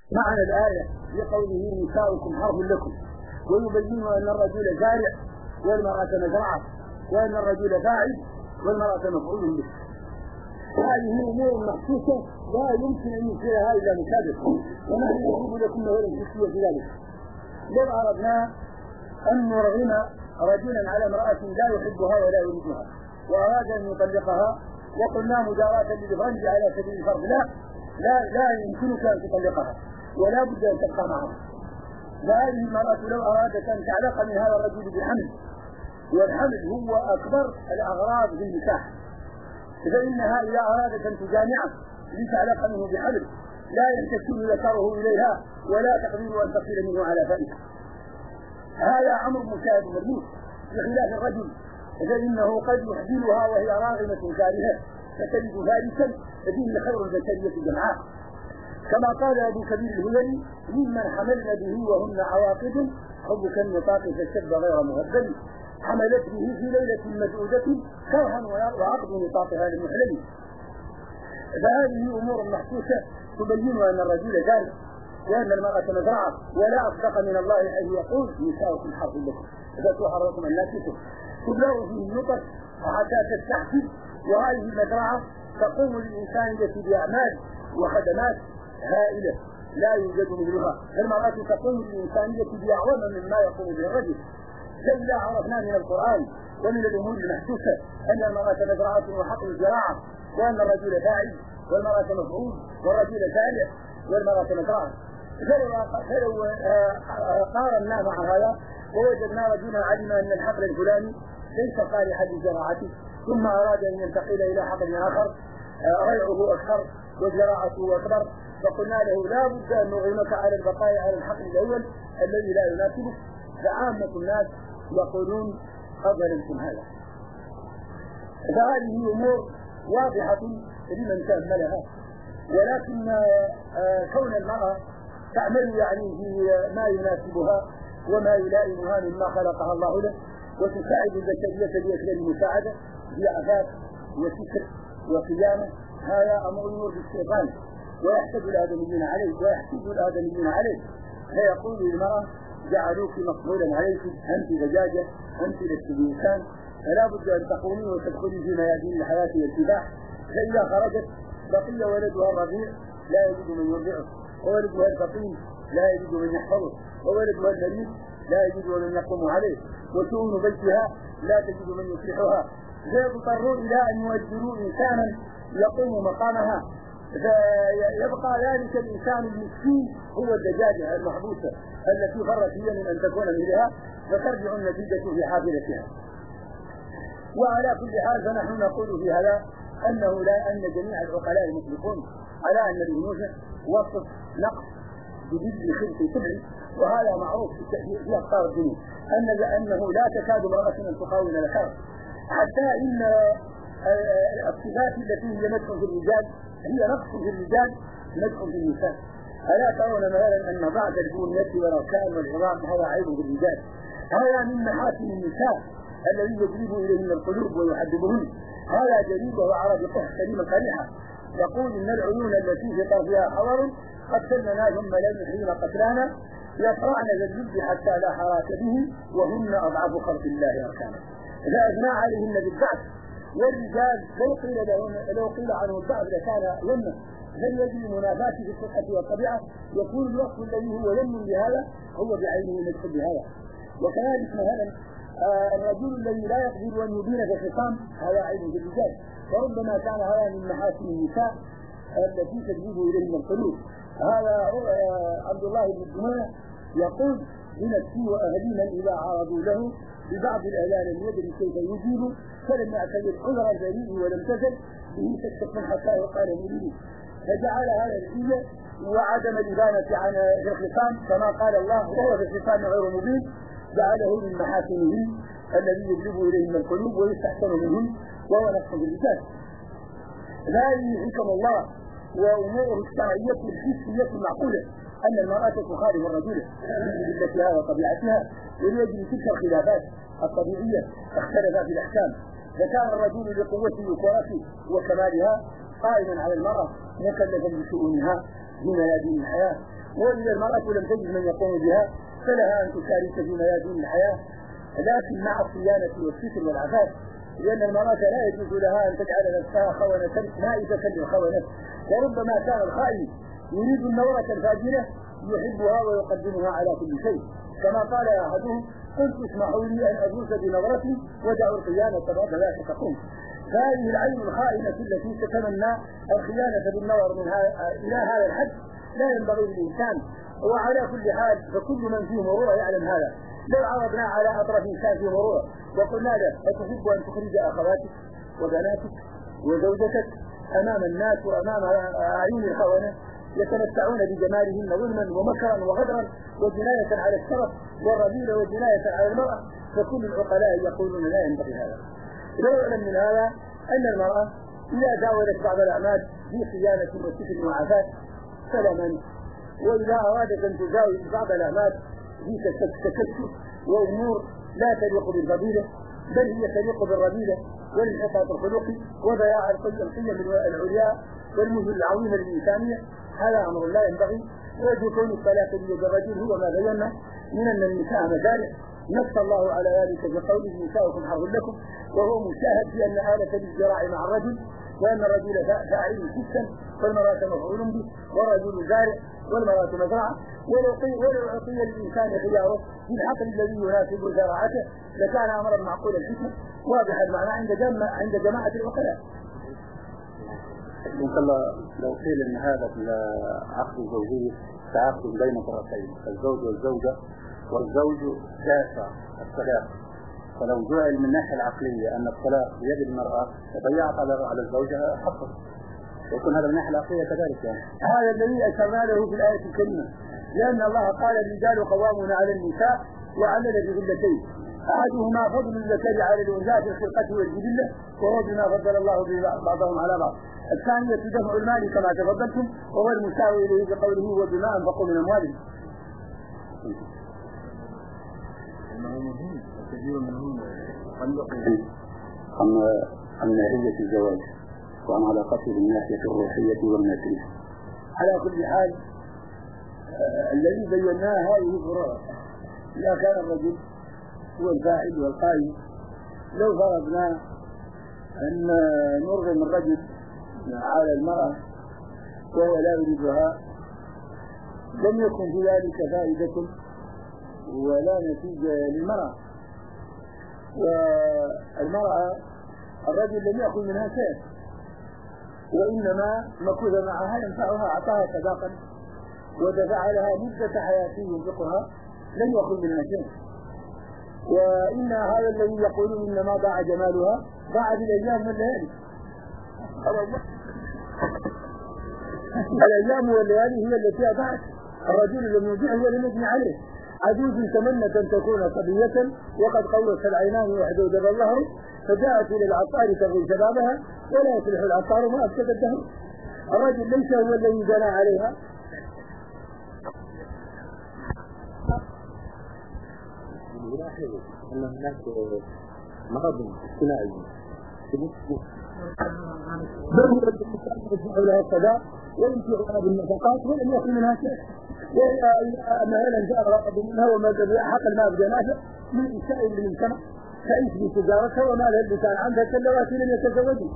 معنى الآية بقوله نساؤكم حرث لكم، ويبين أن الرجل زارع والمرأة مزرعة، وأن الرجل فاعل والمرأة مفعول به. هذه أمور محسوسة لا يمكن أن يصيرها إلا مشابه، ونحن نقول لكم مثلا في ذلك. لو أردنا أن نرغم رجلا على امرأة لا يحبها ولا يريدها وأراد أن يطلقها، وقلنا مجاراة للفرج على سبيل الفرض، لا يمكنك أن تطلقها ولا بد أن تبقى معها. فهذه المرأة لو أرادت أن تعلق من هذا الرجل بحمل، والحمل هو أكبر الأغراض في النكاح، فإنها إذا أرادت أن تجامعه لتعلق منه بحمل لا ينتسب ذكره إليها ولا تقدر أن تصل منه على فائدة. هذا أمر مشاهد ملموس، بخلاف الرجل فإنه قد يحملها وهي راغمة كارهة فتجد فارسا فيه خير البشرية جمعاء، كما قال أبو كبير الهذلي: ممن حملنا به وهن عواقب حبك النطاق فالشد غير مهبل، حملت به في ليلة مدعودة كرها وعقد نطاقها للمحلل. فهذه أمور محسوسة تبين أن الرجل ذلك وأن المرأة مزرعة، ولا أصدق من الله حيث يقول نساؤكم حرث لكم ذاتوا حرثكم أناتكم، تبلغ فيه النطق حتى تستحسن. وهذه المزرعة تقوم للإنسان بأعمال وخدمات هائلة لا يوجد مثلها. المرأة تقوم للإنسانية بأعظم مما يقوم به الرجل. فإذا عرفنا من القرآن ومن الأمور المحسوسة أن المرأة مزرعة وحقل الزراعة، وأن الرجل فاعل والمرأة مفعول، والرجل فالح والمرأة مزرعة، فلو قارنا مع هذا ووجدنا رجلا علم أن الحقل الفلاني ليس صالحا لزراعته ثم أراد أن ينتقل إلى حقل آخر ريعه أكثر وزراعته أكبر، فقلنا له لا بد أن نغيمك على البقاء على الحقل الأول الذي لا يناسبك. فعامة الناس يقولون قبلتم هذا. فهذه أمور واضحة لمن تأملها، ولكن كون المرأة تعمل يعني في ما يناسبها وما يلائمها مما خلقها الله له، وتساعد البشرية بأكثر المساعدة بعفاف وستر وقيامة، هذا أمر يمر بالشيطان ويحتاج الآدميين عليه فيقول للمرأة: جعلوك مقبولا عليك، أنت دجاجة، أنت لست بإنسان، فلا بد أن تقومي وتدخلي في ميادين الحياة والسباح. فإذا خرجت بقي ولدها الرضيع لا يجد من يرضعه، وولدها الفقير لا يجد من يحفظه، وولدها المريض لا يجد من يقوم عليه، وشؤون بيتها لا تجد من يصلحها، فيضطروا إلى أن يؤجروا إنسانا يقوم مقامها، فيبقى ذلك الإنسان المسكين هو الدجاجة المحبوسة التي فرت هي من أن تكون مثلها، فترجع النتيجة في حافلتها. وعلى كل حال فنحن نقول في هذا أن جميع العقلاء مطلقون على أن الأنوثة وصف نقص بجد خلق طبعي، وهذا معروف في أخطار الدنيا أنه لا تكاد امرأة أن تقاوم ذكرها، حتى إن الصفات التي هي مدح في الرجال هي نقص في الرجال مدح في النساء. ألا ترون مثلا أن بعض البنية والأركان والعظام هذا عيب في الرجال؟ هذا من محاسن النساء الذي يجلب إليهن القلوب ويحببهن. هذا جريد وعرب قح كلمة قريحة يقول: إن العيون التي في طرفها حور قتلنا ثم لم يحيين قتلانا، يطرعن ذا الجلد حتى لا حراك به، وهن أضعف خلق الله أركانا. فأثنى عليهن بالبعث. والرجال لو قيل عنه البعث لكان يمنى، بل يجري منافاته في الصحة والطبيعة، يكون الوصف الذي هو يمن بهذا هو بعينه مدخل بهذا. وكذلك مثلا الرجل الذي لا يقدر أن يبين في الخصام هذا عيب في الرجال، فربما كان هذا من محاسن النساء التي تجلب إليهم القلوب. هذا عبد الله بن الجمانة يقول: لنفسي وأهلينا إذا عارضوا له ببعض الآلام لم يدري كيف يجيب، فلم يعتبر عذر البريء ولم تزل به تستقم حتى وقال مريد. فجعل هذا الحية وعدم الإبانة عن الخصام كما قال الله، وهو في الخصام غير مبين، جعله من محاسنهم الذي يجلب إليهم القلوب ويستحسن منهم، وهو نقص بالرجال. ذلك حكم الله وأموره الشرعية الحسية المعقولة أن المرأة تخالف الرجل بجلتها وطبيعتها، وليجري تلك الخلافات الطبيعية اختلفت في الأحكام. فكان الرجل لقوته وقوته وكمالها قائما على المرأة مكلفا بشؤونها في ميادين الحياة، وإذا المرأة لم تجد من يقوم بها فلها أن تشارك في ميادين الحياة، لكن مع الصيانة والستر والعفاف، لأن المرأة لا يجوز لها أن تجعل نفسها خونة نائبة للخونة. وربما كان الخائن يريد النورة الفاجرة يحبها ويقدمها على كل شيء، كما قال أحدهم: قلت اسمحوا لي أن أبوس بنظرتي ودعوا الخيانة فلا تقوم. فهذه العين الخائنة التي تتمنى الخيانة بالنظر إلى هذا الحد لا ينبغي للإنسان. وعلى كل حال فكل من فيه مروءة يعلم هذا. لو عرضنا على أطراف إنسان فيه مروءة وقلنا له: أتحب أن تخرج أخواتك وبناتك وزوجتك أمام الناس وأمام أعين الخونة يتمتعون بجمالهن ظلما ومكرا وغدرا وجناية على الشرف والرذيلة وجناية على المرأة، فكل العقلاء يقولون لا ينبغي هذا. لا يعلم من هذا أن المرأة إذا زاولت بعض الأعمال في صيانة وستر وعفاف فلا منع، وإذا أرادت أن تزاول بعض الأعمال في تكشف وأمور لا تليق بالفضيلة بل هي تليق بالرذيلة والانحطاط الخلقي وضياع القيم العليا والمثل العظيمة للإنسانية، هذا أمر لا ينبغي. ويكون الطلاق بيد الرجل هو ما بينا من أن النساء مزارع، نص الله على ذلك بقوله: نساؤكم حرث لكم، وهو مشاهد في أن آلة الازدراع مع الرجل، وأن الرجل فاعل جدا والمرأة مفعول به، والرجل زارع والمرأة مزرعة. ولو أعطي الإنسان خياره في الحقل الذي يناسب زراعته لكان أمرا معقول الحكمة واضح المعنى عند جماعة العقلاء. إن شاء الله لو قيل أن هذا العقد الزوجي تعاقد بين طرفين، الزوج والزوجة، والزوج دافع الطلاق، فلو جعل من الناحية العقلية أن الطلاق بيد المرأة ضيعت على الزوجة حقه، يكون هذا من الناحية العقلية كذلك. يعني هذا الذي أشرنا له في الآية الكريمة، لأن الله قال: الرجال قوامون على النساء وعلل بغلتين، أحدهما فضل الذكر على الأنثى في الخلقة والجبلة، وهو بما فضل الله بعضهم على بعض. الثانية دفع المال كما تفضلتم، وهو المساوي إليه بقوله: وبما أنفقوا من أموالهم. عن ماهية الزواج وعن علاقته بالناحية الروحية والمادية. على كل حال الذي بيناه هذه الفروع. إذا كان الرجل هو الفاعل والقائم، لو فرضنا أن نرغم الرجل على المرأة وهو لا يريدها لم يكن في ذلك فائدة ولا نتيجة للمرأة، والمرأة الرجل لم يأخذ منها شيء، وإنما مكث معها ينفعها، أعطاها صداقا ودفع لها مدة حياته ينفقها، لم يأخذ منها شيء. وإن هذا الذي يقولون إنما ضاع جمالها ضاع بالأيام والليالي. الأيام والليالي هي التي أضاعت. الرجل لم يبيعه ولم يبني عليه. عجوز تمنت أن تكون صبية وقد قوت العينان وحدود الظهر، فجاءت إلى العطار تبغي شبابها ولا يصلح العطار ما أفسد الدهر. الرجل ليس هو الذي بنى عليها. نلاحظ أن هناك مرض اجتماعي يدفع لها الصداق وينفعها بالنفقات ولم يكن منها شيء، مثلا جاء رغب منها وما حق المال بجنازه من سائل للمجتمع تعيش بتجارتها وما لها اللسان عندها كاللواتي لم يتزوجوا.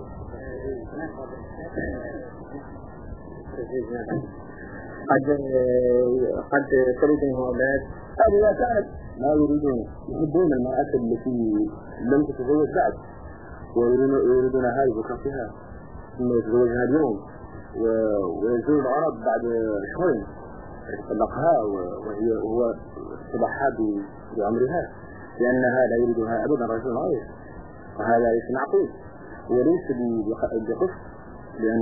قد تريدهم أولاد هذه كانت ما يحبون المرأة التي لم تتزوج بعد ويريدونها بكرتها ثم يتزوجها اليوم ويزول العرب بعد شهرين يطلقها وهو تضحى بعمرها لأنها لا يريدها أبدا رجل غير، وهذا ليس معقول وليس بقصد، لأن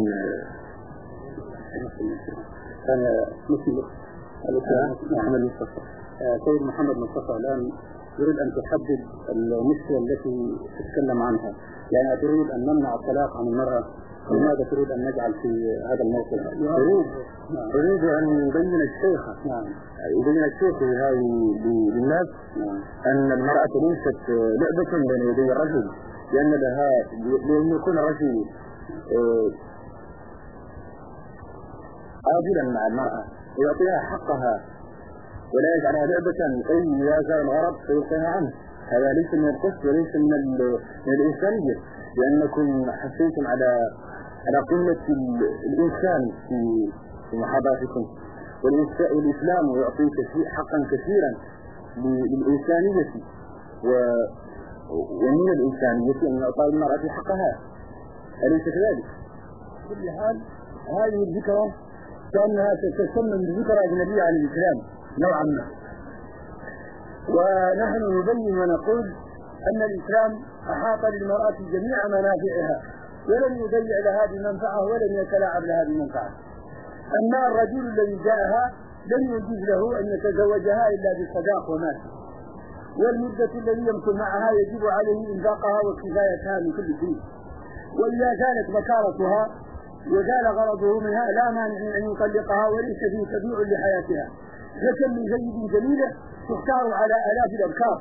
كان مثل محمد مصطفى سيد محمد مصطفى الآن يريد أن تحدد المشكلة التي تتكلم عنها، يعني تريد أن نمنع الطلاق عن المرأة. لماذا تريد أن نجعل في هذا الموقف؟ يريد أن يبين الشيخ للناس أن المرأة ليست لعبة بين يدي الرجل، لأن يكون الرجل عادلا مع المرأة ويعطيها حقها ولا يجعلها لعبة أي يازال الغرض فيلقيها عنه. هذا ليس من القصد وليس من الإنسانية، لأنكم حسيتم على قمة الإنسان في محاضراتكم. والإسلام يعطي حقا كثيرا للإنسانية ومن الإنسانية أن يعطى المرأة حقها، أليس كذلك؟ بكل حال هذه الذكرى كأنها تتسمى بذكرى أجنبية عن الإسلام نوعا ما، ونحن نبين ونقول أن الإسلام أحاط للمرأة جميع منافعها ولم يضيع لها بمنفعة ولم يتلاعب لها بمنفعة. أما الرجل الذي جاءها لم يجوز له أن يتزوجها إلا بصداق ومال، والمدة التي يمكن معها يجب عليه إنفاقها وكفايتها من كل شيء. وإذا كانت بكارتها وزال غرضه منها لا مانع من أن يطلقها وليس فيه تبيع لحياتها. فكم من سيد جميلة تختار على آلاف الأبكار،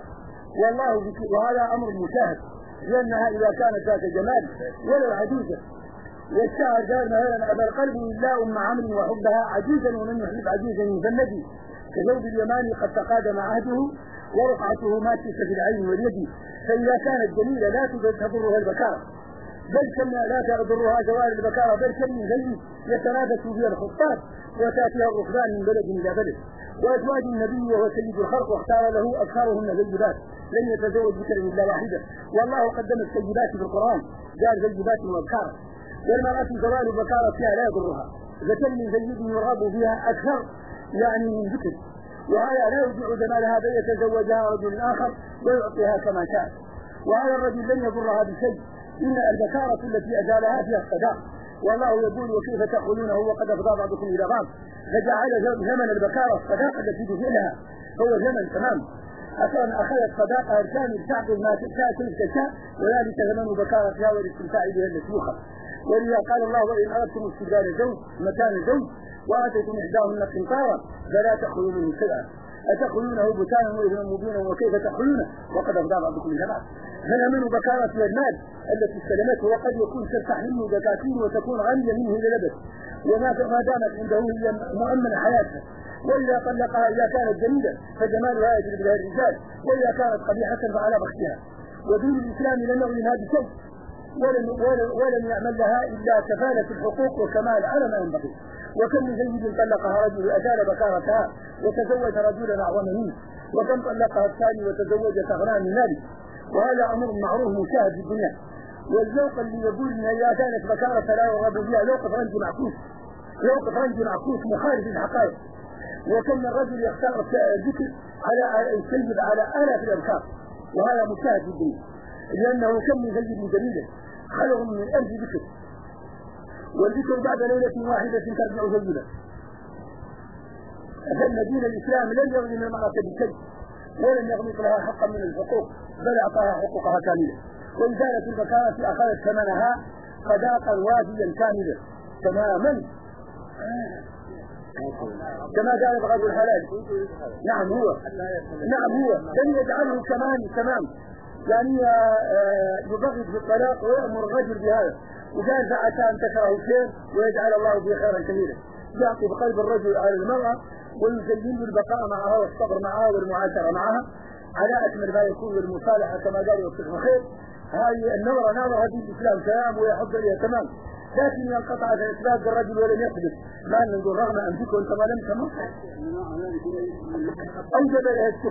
وهذا أمر مشاهد، لأنها إذا كانت ذات جمال ولو عجوزة. والشاعر قال مثلا أبى القلب إلا أم عمرو وحبها عجوزا ومن يحب عجوزا يفندي كثوب اليماني قد تقادم عهده ورقعته ماتت في العين واليد. فإذا كانت جميلة لا تضرها البكارة، بل كم لا تضرها زوال البكارة، بل كم من زيد يتنافس بها الخطاب وتأتيها الركبان من بلد إلى بلد. وأزواج النبي وهو سيد الخلق واختار له أكثرهن زيدات لن يتزوج بكر إلا واحدة، والله قدم السيدات في القرآن قال زيدات وأبكار. والمرأة زوال البكارة فيها لا يضرها، فكم من زيد يرغب فيها أكثر يعني من ذكر، وهذا لا يضيع جمالها بل يتزوجها رجل آخر ويعطيها كما شاء، وهذا الرجل لن يضرها بشيء، إن البكارة التي أزالها فيها الصداق. والله يقول وكيف تأخذونه وقد أفضى بعضكم إلى بعض، فجعل زمن البكارة الصداق التي تفعلها هو زمن تمام. أخذت صداقها الكامل تعقل ما تشاء كيف تشاء، وذلك زمن بكارتها والاستمتاع بها النسوخة. ولذا قال الله وإن أردتم استبدال زوج مكان زوج وآتيتم إحداهن قنطارا فلا تأخذوا منه شيئا أتأخذونه بهتانا وإثما مبينا وكيف تأخذونه وقد أفضى بعضكم إلى بعض. فنمن بكارة المال التي استلمته، وقد يكون تستحل دكاكين وتكون غنية منه إلى الأبد، وما دامت عنده هي مؤمن حياتها. وإذا طلقها إذا كانت جميلة فجمالها يجلب لها الرجال، وإذا كانت قبيحة فعلى بختها. ودين الإسلام لم يغنها بشيء ولم يعمل لها إلا كفالة الحقوق وكمال على ما ينبغي. وكم من زيد طلقها رجل أزال بكارتها وتزوج رجلا أعظم منه، وكم طلقها الثاني وتزوجت أغنى من ذلك. وهذا أمر معروف مشاهد في الدنيا. والذوق اللي يقول إن إذا كانت بكارة لا يرغب بها ذوق فرنجي معكوس مخالف الحقائق. وكم من رجل يختار الذكر على السيد على آلاف الأبكار، وهذا مشاهد في الدنيا، لأنه كم من سيد جميلة خلق من 1000 ذكر، والذكر بعد ليلة واحدة ترجع سيدة. فإن دين الإسلام لن يغني من المرأة بشيء ولن يغمق لها حقا من الحقوق، بل أعطاها حقوقها كاملة. وإزالة البكارة أخذت ثمنها صداقا وافيا كاملا تماما، كما قال بغض الحلال. نعم هو لن يجعله كمان تمام، يعني يبغض في الطلاق ويأمر الرجل بهذا، وقال فعسى أن تكرهوا شيء ويجعل الله به خيرا كثيرا. يعطي بقلب الرجل على المرأة ويزين البقاء معها والصبر معها والمعاشرة معها على أكمل ما يكون والمصالحة كما قال يوصف خير. هذه النظرة نظرة دين الإسلام تمام ويحب لها تمام، لكن ينقطع الإسلام بالرجل ولم يحدث، ما أن نقول رغم أنفسكم أنت ما لم تمر. أوجب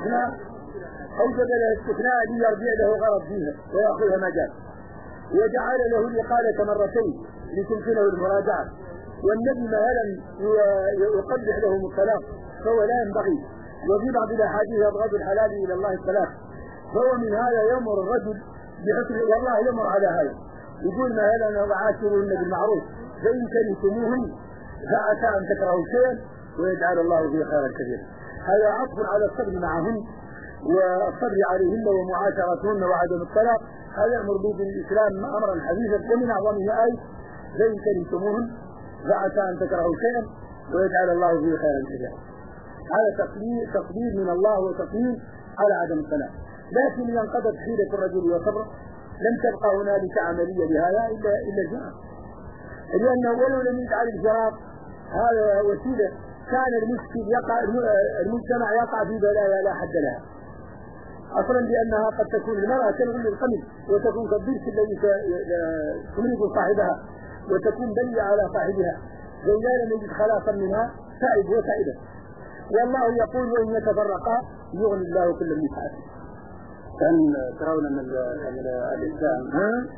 لها استثناء ليرجع له غرض فيها ويأخذها ما جاء، وجعل له الإقالة مرتين لتمكنه المراجعة. والنبي ما لم يقبح لهم الطلاق فهو لا ينبغي، وفي بعض الأحاديث أبغض الحلال إلى الله الطلاق. فهو من هذا يأمر الرجل بحسن، والله يأمر على هذا، يقول ما هذا وعاشرهن بالمعروف فإن كرهتموهن فعسى أن تكرهوا شيئا ويجعل الله فيه خيرا كثيرا. هذا عطف على الصبر معهن والصبر عليهن ومعاشرتهن وعدم الطلاق. هذا يأمر به الإسلام أمرا حديثا، ومن أعظمه آية فإن كرهتموهن فعسى أن تكرهوا شيئا ويجعل الله فيه خيرا كثيرا. هذا تقدير من الله وتقدير على عدم الطلاق. لكن ينقضت حيلة الرجل وصبره لم تبقى هنالك عملية لهذا إلا الجهاد، لأنه ولو لم يجعل الفراق هذا وسيلة كان المجتمع يقع في بلايا لا حد لها. أصلا لأنها قد تكون المرأة تلغي القمل وتكون كالضرس الذي تمرض صاحبها وتكون بلية على صاحبها، وإذا لم يجد خلاصا منها تعب وتعبه. والله يقول وإن يتفرقا يغني الله كل من سعته. كان ترون أن الإسلام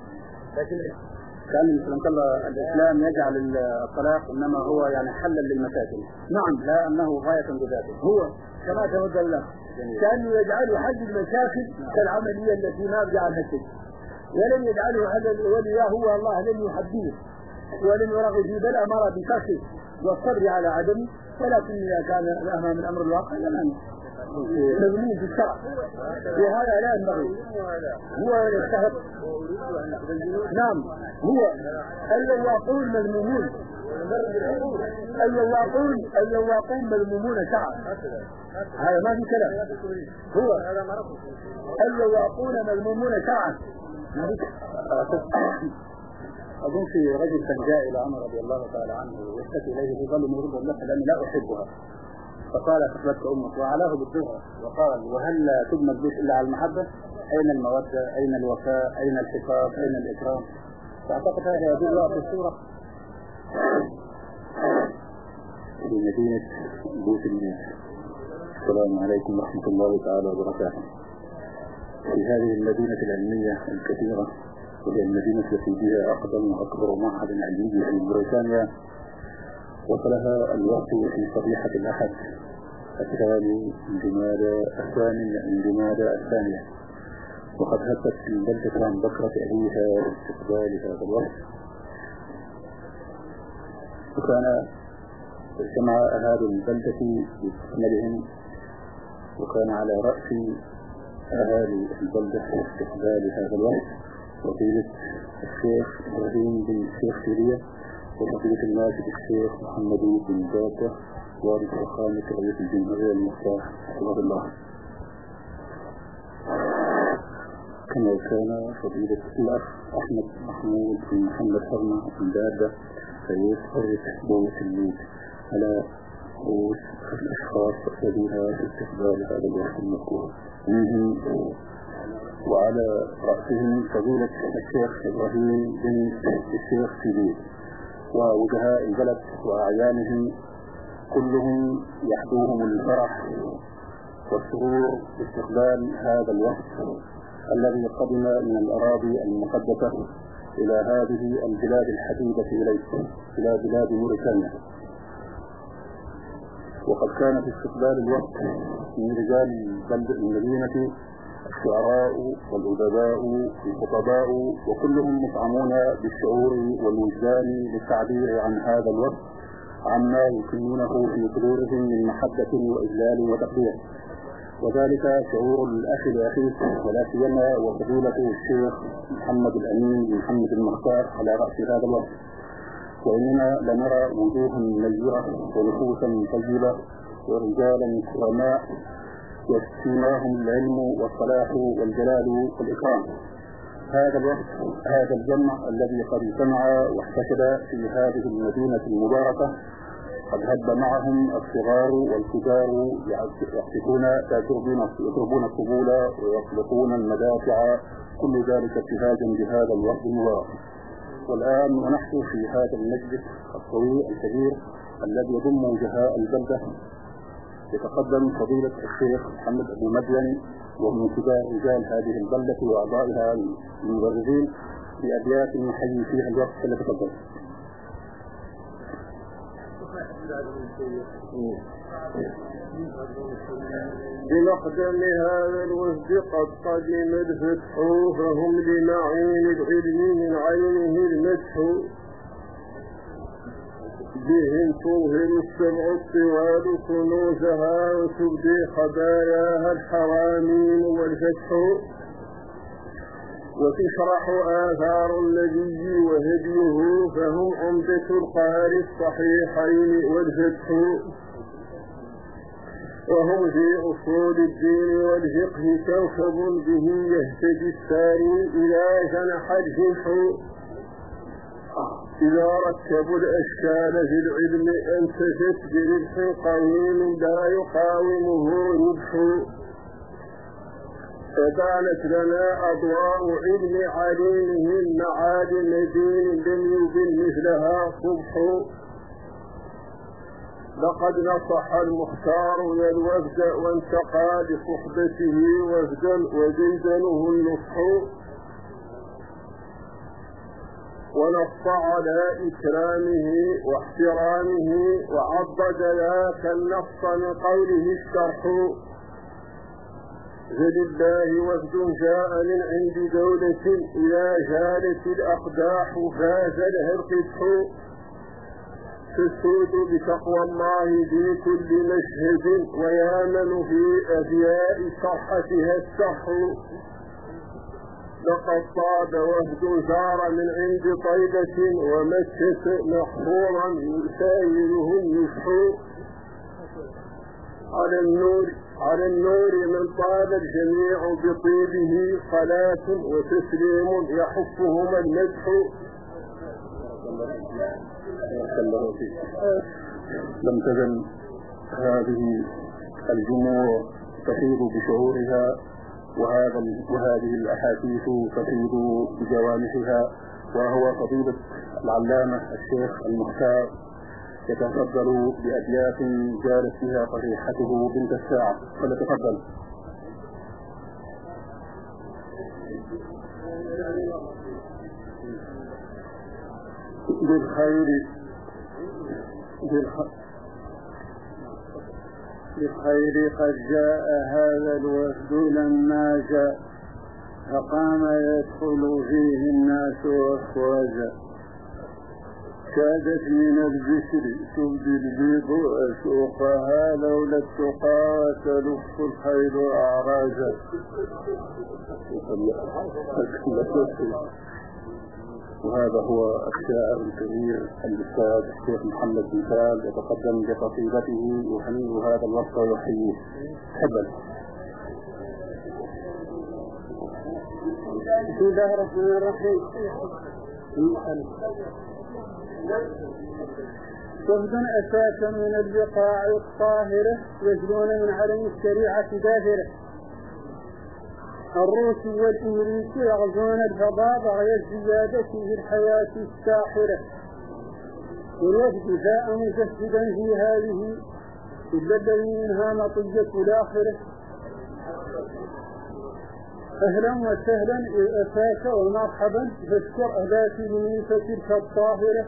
كان الإسلام يجعل الطلاق إنما هو يعني حلا للمشاكل. نعم، لا أنه غاية بذاته. هو كما تفضل له كأنه يجعله حل المشاكل كالعملية التي ما رجع عنها شيء، ولم يجعله حل وليا هو الله لم يحبيه ولم يرغب فيه، بل أمر بكسره والصبر على عدمه، ولكن إذا كان أمام الأمر الواقع لمن مذموم في الشرع، وهذا لا ينبغي. هو يستحق. نعم، هو الواقون مذمومون، الواقون مذمومون شرعا، هذا ما في كلام. هو الواقون مذمومون شرعا. أظن في رجل كان جاء إلى عمر رضي الله تعالى عنه ويشتكي إليه يظل يريد الله لأني لا أحبها، فقال ثبتك أمك وعلاه بالدغة وقال وهل لا تبنى البيت إلا على المحبة؟ أين المودة؟ أين الوفاء؟ أين الحفاظ؟ أين الإكرام؟ فأعتقد هذا يدل في الصورة في مدينة بوت الناس. السلام عليكم ورحمة الله تعالى وبركاته. في هذه المدينة العلمية الكثيرة وهي المدينة التي بها أقدم وأكبر معهد علمي في بريطانيا، وصلها الوقت في صبيحة الأحد الثاني من جمادى الثانية، وقد هبت البلدة عن بكرة أبيها استقبال هذا الوقت، وكان اجتمع أهالي البلدة بأكملهم، وكان على رأس أهالي البلدة استقبال هذا الوقت فضيلة الشيخ إبراهيم بن الشيخ سوريا، وفضيلة الناجد الشيخ محمد بن بابة وارث فخامة رئيس الجمهورية المختار حفظه الله، كما كان فضيلة الأخ أحمد محمود بن محمد حرمة بن بابة رئيس بوت النيل، على رؤوس الأشخاص الذين في استقبال هذا الوقت المذكور، وعلى رأسهم فضيلة الشيخ إبراهيم بن الشيخ سيدي ووجهاء البلد وأعيانهم كلهم يحدوهم الفرح والسرور باستقبال هذا الوقت الذي قدم من الأراضي المقدسة إلى هذه البلاد الحديدة إلى بلاد موريتانيا. وقد كان في استقبال الوقت من رجال المدينة الشعراء والأدباء والخطباء، وكلهم مطعمون بالشعور والوجدان للتعبير عن هذا الوقت عما يكنونه في صدورهم من محبة وإجلال وتقدير، وذلك شعور الأخ لأخيه، ولا سيما وفضيلة الشيخ محمد الأمين بن محمد المختار على رأس هذا الوقت. وإننا لنرى وجوها منيرة ونفوسا طيبة ورجالا كرماء يسماهم العلم والصلاح والجلال والإكرام. هذا الوقت، هذا الجمع الذي قد اجتمع واحتشد في هذه المدينة المباركة قد هب معهم الصغار والكبار يضربون الطبول ويطلقون المدافع، كل ذلك ابتهاجا بهذا الوقت المبارك. والآن ونحن في هذا المجلس الطويل الكبير الذي يضم وجهاء البلدة، يتقدم فضيلة الشيخ محمد أبو مدين ومن كبار رجال هذه البلدة وأعضائها المبرزين بأبيات نحيي فيها الوقت، فليتفضل. بمقدم هذا الوفد قد قدم الفتح، فهم لمعين العلم من عينه المدح، بهم تظهر السبع الطوال كنوزها وتبدي خباياها الحواميم والفتح، وتشرح آثار النبي وهديه، فهم عمدة القهر الصحيحين والفتح، وهم في أصول الدين والفقه كوكب به يهتدي الساري إذا جنح الجنح. إذا ركبوا الأشكال في العلم أنتجت بربح قويم لا يقاومه ربح. فبانت لنا أضواء علم عليمهم معالم دين لم يبن مثلها صبح. لقد نصح المختار ذا الوفد وانتقى لصحبته وفدا وزيدنه النصح. ونص على إكرامه واحترامه وعضد ذاك النص من قوله الشرح. فلله وفد جاء من عند دولة إذا جالت الأقداح فاز لها القدح. تسود بتقوى الله في كل مشهد ويامن في أبياء صرحتها السح. لقد طاب وفد زار من عند طيبة ومكة محفورا يسايرهم يسحو. على النور من طاب الجميع بطيبه صلاة وتسليم يحفهما المدح. لم تزل هذه الجموع تفيض بشعورها وهذه الأحاديث تفيض بجوانحها، وهو فضيلة العلامة الشيخ المختار يتفضل بأبيات جارت فيها طريحته بنت الساعة، فليتفضل. بالخير قد جاء هذا الوفد لما جاء فقام يدخل فيه الناس أفواجا. كادت من البشر تبدي البيض أسوقها لولا التقى وتلف الخيل أعراجا. وهذا هو الشاعر الكبير الأستاذ الشيخ محمد بن سال يتقدم بقصيدته يهنئ هذا الوقت ويحييه. تفضل. بسم الله الرحمن الرحيم. وفد أساسا من البقاع الطاهرة يجرون من علم الشريعة داهرة. الروس والإمريك يغزون الفضاء بغي الزيادة في الحياة الساحرة. والوفد جاء مجسدا في هذه إلا الذي منها مطية الآخرة. أهلا وسهلا أتاك ومرحبا فاشكر أهداك بنيفة تلك الطاهرة.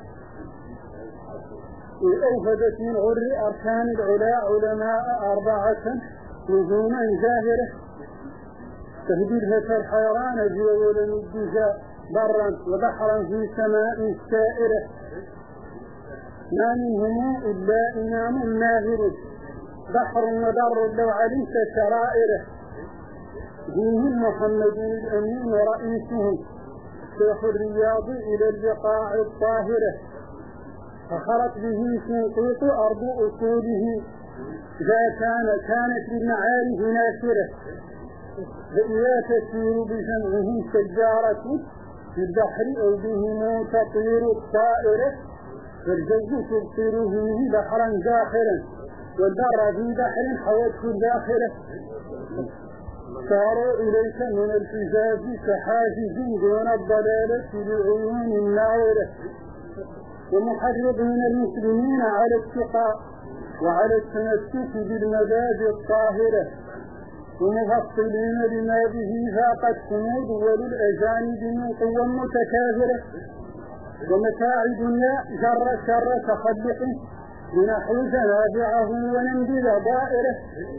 أوفدت من غر أركان العلا علماء 4 نجوما زاهرة تهدي الفتى الحيران جولا الدجى برا وبحرا في سماء سائرة. ما منهم إلا إمام ماهر بحر مدر لو علمت شرائره. دينهم محمد الأمين رئيسهم شيخ الرياض إلى البقاع الطاهرة. فخرت به شنقيط أرض أصوله كانت بالمعارف ناشرة. فإذا تسير بجمعهم سجارة في البحر أو بهم تطير الطائرة. فالجو تبصر فيه بحرا زاخرا والبر في بحر حوته الداخلة. ساروا إليك من الحجاز كحاجز دون الضلالة بعيون ناعرة. ومحرضين المسلمين على التقى وعلى التمسك بالمبادئ الطاهرة. ومفصلين لما به فاقت حمود وللأجانب من قوى متكاثرة. ومتاع دنيا جر شر تخلق بنحو تنافعه وننبذ ضائره.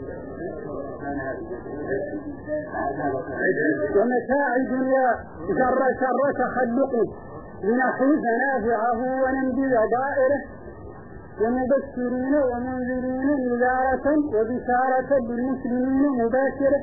ومتاع دنيا جر شر تخلق بنحو تنافعه وننبذ ضائره. ومبشرين ومنذرين نذارة وبشارة للمسلمين مباشرة.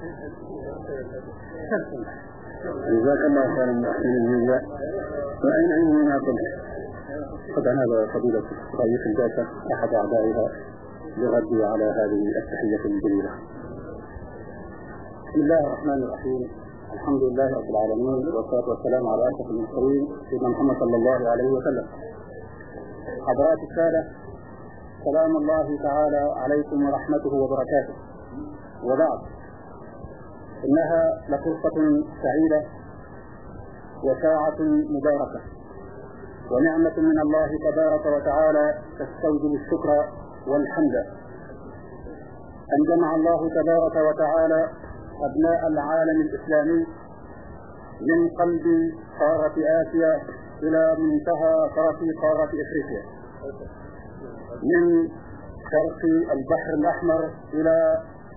جزاك الله خيرا أحسن الجزاء. وأين علمنا قلت طبعا هذا فضيلة رئيس الجلسة أحد أعدائها يغذي على هذه التحية الجميلة. بسم الله الرحمن الرحيم. الحمد لله رب العالمين، والصلاة والسلام على أشرف المرسلين سيدنا محمد صلى الله عليه وسلم. حضرات السادة، سلام الله تعالى عليكم ورحمته وبركاته. وبعد، إنها لفرصة سعيدة وساعة مباركة ونعمة من الله تبارك وتعالى تستوجب الشكر والحمد، أن جمع الله تبارك وتعالى أبناء العالم الإسلامي من قلب قارة آسيا إلى منتهى طرف قارة إفريقيا، من شرق البحر الأحمر إلى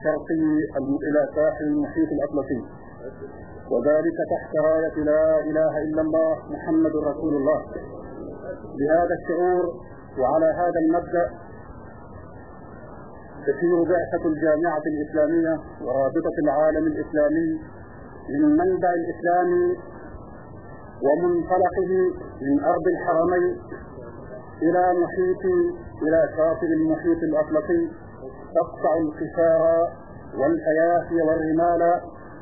ساحل المحيط الأطلسي، وذلك تحت راية لا إله إلا الله محمد رسول الله. بهذا الشعور وعلى هذا المبدأ تسير بعثة الجامعة الإسلامية ورابطة العالم الإسلامي من منبع الإسلام ومنطلقه من أرض الحرمين إلى شاطئ المحيط الأطلسي، تقطع القشار والحيافي والرمال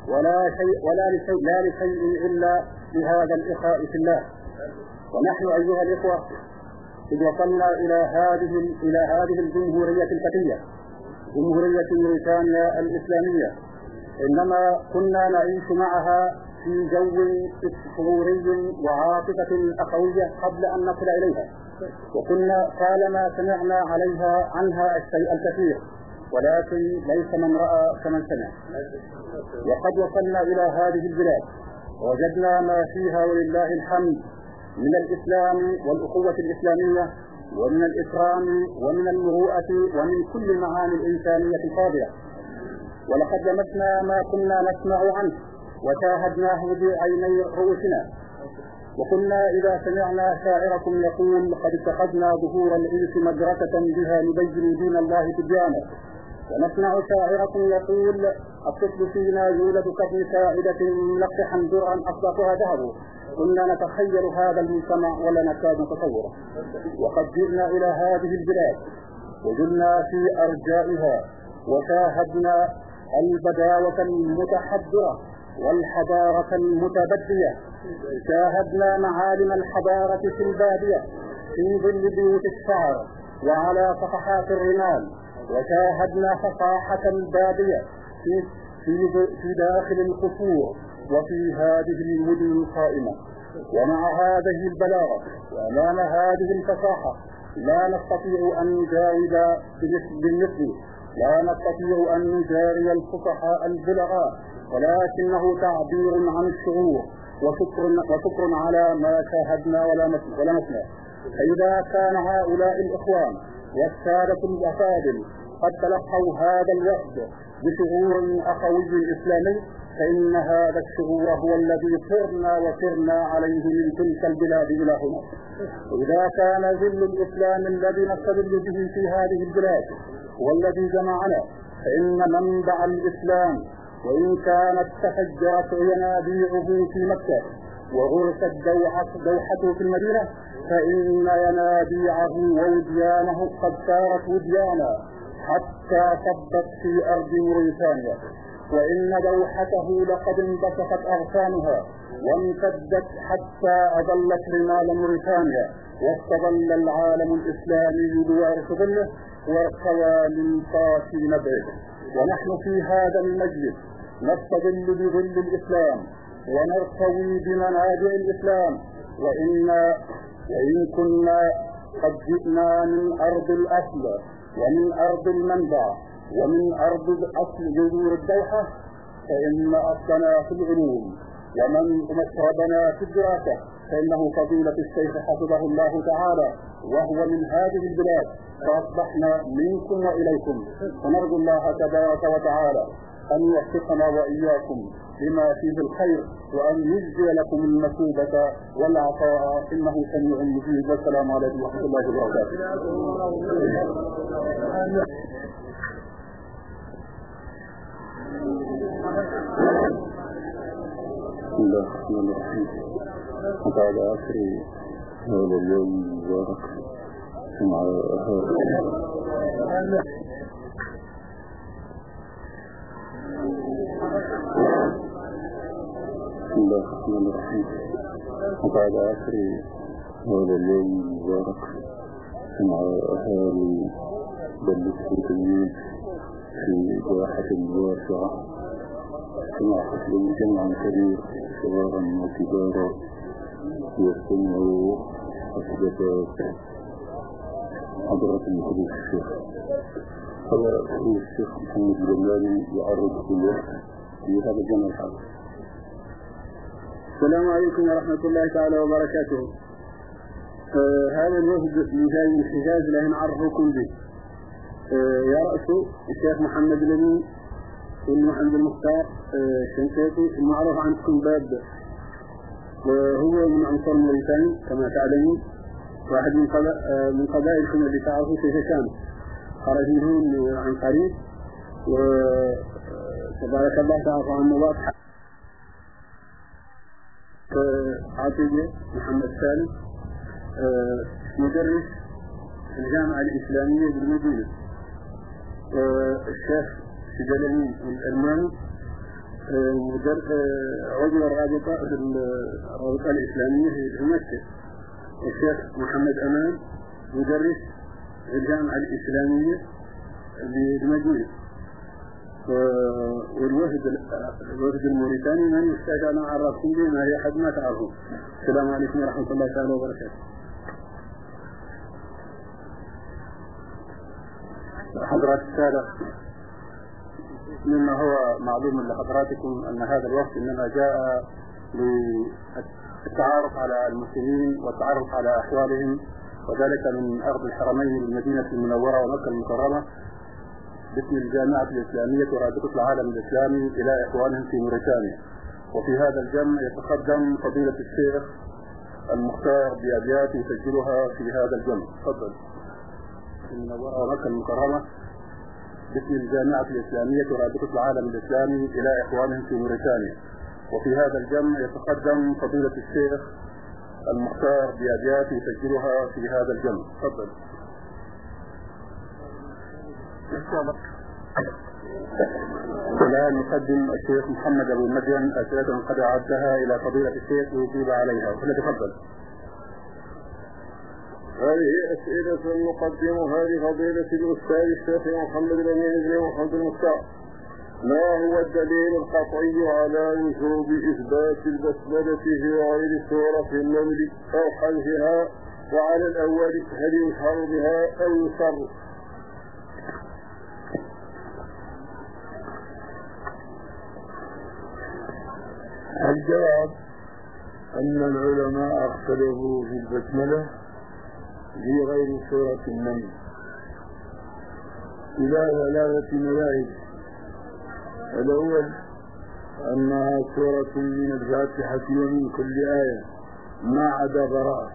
لا لشيء إلا لهذا الإخاء في الله. ونحن أيها الإخوة إذ وصلنا إلى هذه الجمهورية الفتية، جمهورية موريتانيا الإسلامية، إنما كنا نعيش معها في جو شعوري وعاطفة أخوية قبل أن نصل إليها، وكنا طالما سمعنا عنها الشيء الكثير، ولكن ليس من رأى كمن سمع. وقد وصلنا إلى هذه البلاد ووجدنا ما فيها ولله الحمد من الإسلام والأخوة الإسلامية ومن الإكرام ومن المروءة ومن كل المعاني الإنسانية الفاضلة. ولقد لمسنا ما كنا نسمع عنه وشاهدناه بعيني رؤوسنا، وكنا إذا سمعنا شاعركم يقول قد اتخذنا ظهور الإنس مدرسة بها نبين دين الله تبيانا، ونسمع شاعركم يقول الطفل فينا يولد كابن ساعدة ملقحا درعا أصدقها ذهب، كنا نتخيل هذا المجتمع ولا نكاد نتصوره. وقد جئنا إلى هذه البلاد وجلنا في أرجائها وشاهدنا البداوة المتحضرة والحضارة المتبدية، شاهدنا معالم الحضارة في البادية في ظل بيوت الشعر وعلى صفحات الرمال، وشاهدنا فصاحة البادية في داخل القصور وفي هذه المدن القائمة. ومع هذه البلاغة وأمام هذه الفصاحة لا نستطيع أن نجاوب بالمثل، لا نستطيع أن نجاري الفصحاء البلغاء، ولكنه تعبير عن الشعور وشكر على ما شاهدنا ولا نسمع. فإذا كان هؤلاء الإخوان والسادة الأفاضل قد تلقوا هذا الوفد بشعور أخوي إسلامي، فإن هذا الشعور هو الذي سرنا عليه من تلك البلاد إلى هنا. وإذا كان ظل الإسلام الذي نستدل به في هذه البلاد هو الذي جمعنا، فإن منبع الإسلام وإن كانت تفجرت ينابيعه في مكة وغرست دوحته في المدينة، فإن ينابيعه ووديانه قد صارت وديانا حتى صبت في أرض موريتانيا، وإن دوحته لقد انبسطت أغصانها وامتدت حتى أظلت رمال موريتانيا، واستظل العالم الإسلامي بوارث ظله وارتوى من طاف نبعه. ونحن في هذا المجلس نستظل بظل الإسلام ونرتوي بمنابع الإسلام، وإن كنا قد جئنا من أرض الأصل ومن أرض المنبع ومن أرض أصل جذور الدوحة، فإن أصلنا في العلوم ومشربنا في الدراسة، فإنه فضيلة الشيخ حفظه الله تعالى وهو من هذه البلاد، فأصبحنا منكم وإليكم، ونرجو الله تبارك وتعالى أن يوفقنا وإياكم لما فيه الخير وأن يجزي لكم المثوبة والعطاء، إنه سميع مجيب. والسلام عليكم ورحمة الله وبركاته. بسم الله الرحمن الرحيم. وبعد آخر هذا اليوم المبارك مع الله الرحمن الرحيم. وبعد عصر هذا اليوم المبارك مع أهالي بلد السودانيين في باحة واسعة مع حفل جمع كبير صغارا وكبارا يستمعوا حفلات حضرة المحدث الشيخ الشيخ محمد الجلالي يعرض كل وقت في هذا الجمع الحاضر. السلام عليكم ورحمة الله تعالى وبركاته. هذا الوفد من جاي الحجاز له نعرفكم به. يرأس الشيخ محمد الأمين بن محمد المختار الشنكيطي المعروف عندكم باب، وهو من أنصار موريتانيا كما تعلمون، واحد من قبائلكم اللي تعرفوا كيف كان خرج منهم عن قريب، وتبارك الله تعرفوا عنه واضحة. عطية محمد سالم مدرس في الجامعة الإسلامية بالمدينة. الشيخ سجلاني الألماني عضو الرابطة الإسلامية في مكة. الشيخ محمد أمان مدرس في الجامعة الإسلامية بالمدينة. والوفد الموريتاني من يحتاج أن أعرفكم به ما هي حد ما تعرفون. السلام عليكم ورحمة الله تعالى وبركاته. حضرات السادة، مما هو معلوم لحضراتكم أن هذا الوفد إنما جاء للتعارف على المسلمين والتعرف على أحوالهم، وذلك من أرض الحرمين المدينة المنورة ومكة المكرمة باسم الجامعة الإسلامية ورابطة العالم الإسلامي إلى إخوانهم في موريتانيا. وفي هذا الجمع يتقدم فضيلة الشيخ المختار بأبيات يسجلها في هذا الجمع. تفضل. المنورة ومكة المكرمة باسم الجامعة الإسلامية ورابطة العالم الإسلامي إلى إخوانهم في موريتانيا. وفي هذا الجمع يتقدم فضيلة الشيخ المختار بأبيات يسجلها في هذا الجمع. تفضل. الآن يقدم الشيخ محمد أبو مدين أسئلة قد أعدها إلى فضيلة الشيخ ويجيب عليها. فليتفضل. هذه أسئلة نقدمها لفضيلة الأستاذ الشيخ محمد الأمين بن محمد المختار. ما هو الدليل القطعي على وجوب إثبات البسملة في غير سورة النمل أو حذفها؟ وعلى الأول هل يشهر بها أو يسر؟ الجواب أن العلماء اختلفوا في البسملة في غير سورة النمل إلى ثلاثة مذاهب. الأول أنها سورة من الفاتحة ومن كل آية ما عدا براءة.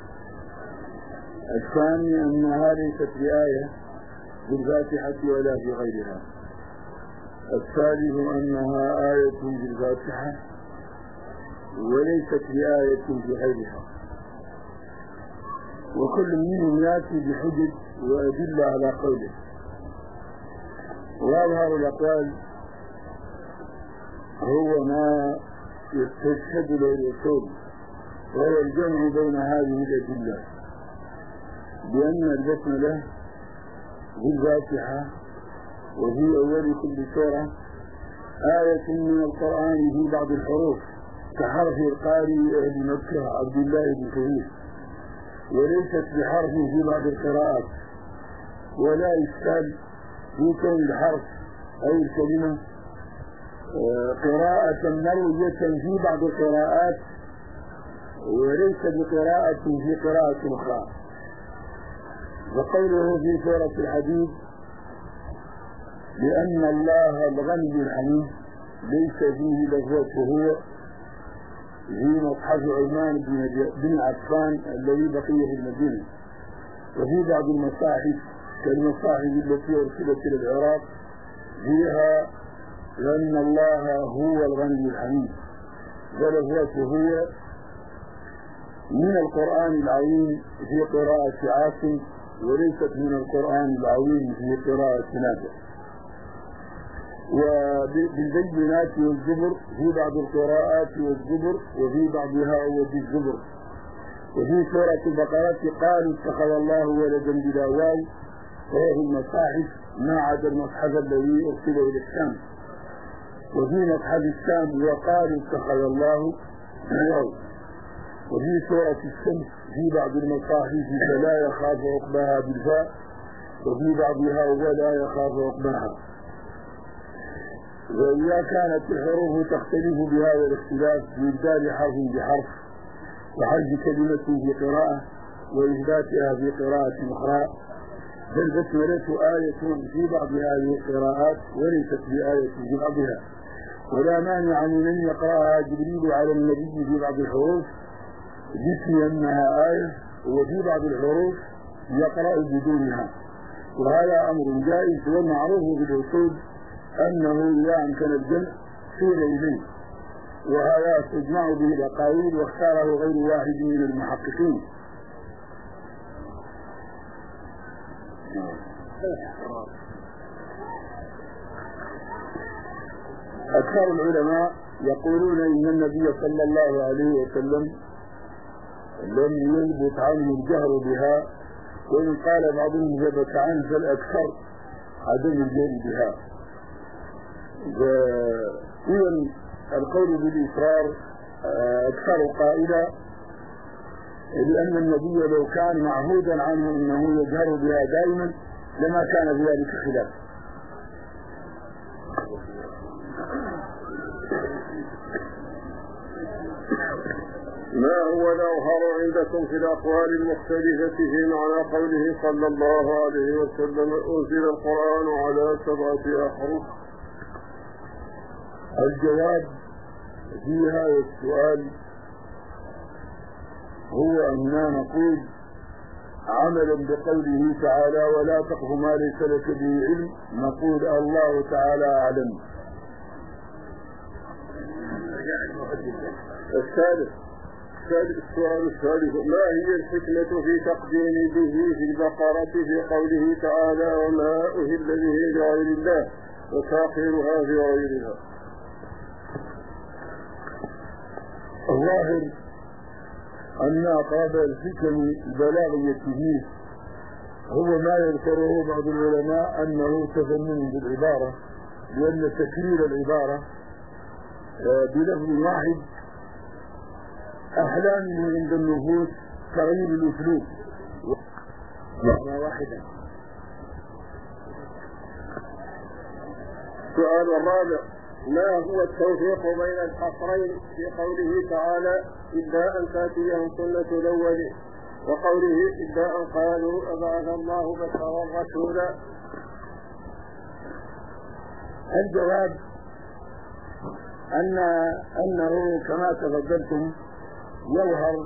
الثاني أنها ليست بآية في الفاتحة ولا في غيرها. الثالث أنها آية في الفاتحة وليست بآية في غيرها، وكل منهم يأتي بحجج وأدلة على قوله. وأظهر الأقوال هو ما يستشهد له الرسول، وهو الجمع بين هذه الأدلة، بأن البسملة في الفاتحة وفي أول كل سورة آية من القرآن في بعض الحروف كحرف القارئ أهل مكة عبد الله بن كثير، وليست بحرف في بعض القراءات، ولا إشكال في كون الحرف أو الكلمة قراءة مروية في بعض القراءات وليس بقراءة في قراءة أخرى. وقوله في سورة الحديد لأن الله الغني الحميد ليس فيه لفظة هو في مصحف عثمان بن عفان الذي بقي في المدينة. وفي بعض المصاحف كالمصاحف التي أرسلت إلى العراق فيها لأن الله هو الغني الحميد، ولفظة هو من القرآن العظيم في قراءة عاصم وليست من القرآن العظيم في قراءة نافع. وبالبينات والزبر في بعض القراءات والزبر وفي بعضها وبالزبر. وفي سورة البقرة قالوا اتخذ الله ولدا بلا واو، وهو المصاحف ما عدا المصحف الذي أرسل إلى الشام. وفي مصحف الشام وقالوا اتخذ الله واو. وفي سورة الشمس في بعض المصاحف فلا يخاف عقباها بالفاء، وفي بعضها ولا يخاف عقباها. وإذا كانت الحروف تختلف بهذا الاختلاف بإبدال حرف بحرف وحذف كلمة في قراءة وإثباتها في قراءة أخرى، فالبسملة آية في بعض هذه القراءات وليست بآية في بعضها، ولا مانع من أن يقرأها جبريل على النبي في بعض الحروف باسم أنها آية، وفي بعض الحروف يقرأ بدونها، وهذا أمر جائز والمعروف بالأصول أنه إذا أمكن الجمع سير إليه، وهذا تجمع به الأقاويل واختاره غير واحد من المحققين. أكثر العلماء يقولون إن النبي صلى الله عليه وسلم لم يثبت عنه الجهر بها، وإن قال بعضهم ثبت عنه فالأكثر عدم الجهر بها. إذن القول بالإصرار أكثر قائلا، لأن النبي لو كان معهودا عنه أنه يجهر بها دائما لما كان في ذلك خلاف. ما هو الأظهر عندكم في الأقوال المختلفة في معنى قوله صلى الله عليه وسلم أنزل القرآن على 7 أحرف؟ الجواب في هذا السؤال هو أننا نقول عملا بقوله تعالى ولا تقف ما ليس لك به علم، نقول الله تعالى أعلم. السؤال الثالث: ما هي الحكمة في تقديم به في البقرة في قوله تعالى وما أهل به لغير الله وتأخيرها في غيرها؟ الظاهر أن أقرب الحكم البلاغية فيه هو ما يذكره بعض العلماء أنه تفنن بالعبارة، لأن تكرير العبارة بلفظ واحد أحلى منه عند النفوس تغيير الأسلوب معنى واحدا. السؤال الرابع: ما هو التوفيق بين الحصرين في قوله تعالى إلا أن تأتيهم سنة الأولين وقوله إلا أن قالوا أبعث الله بشرا رسولا؟ الجواب أنه كما تفضلتم يظهر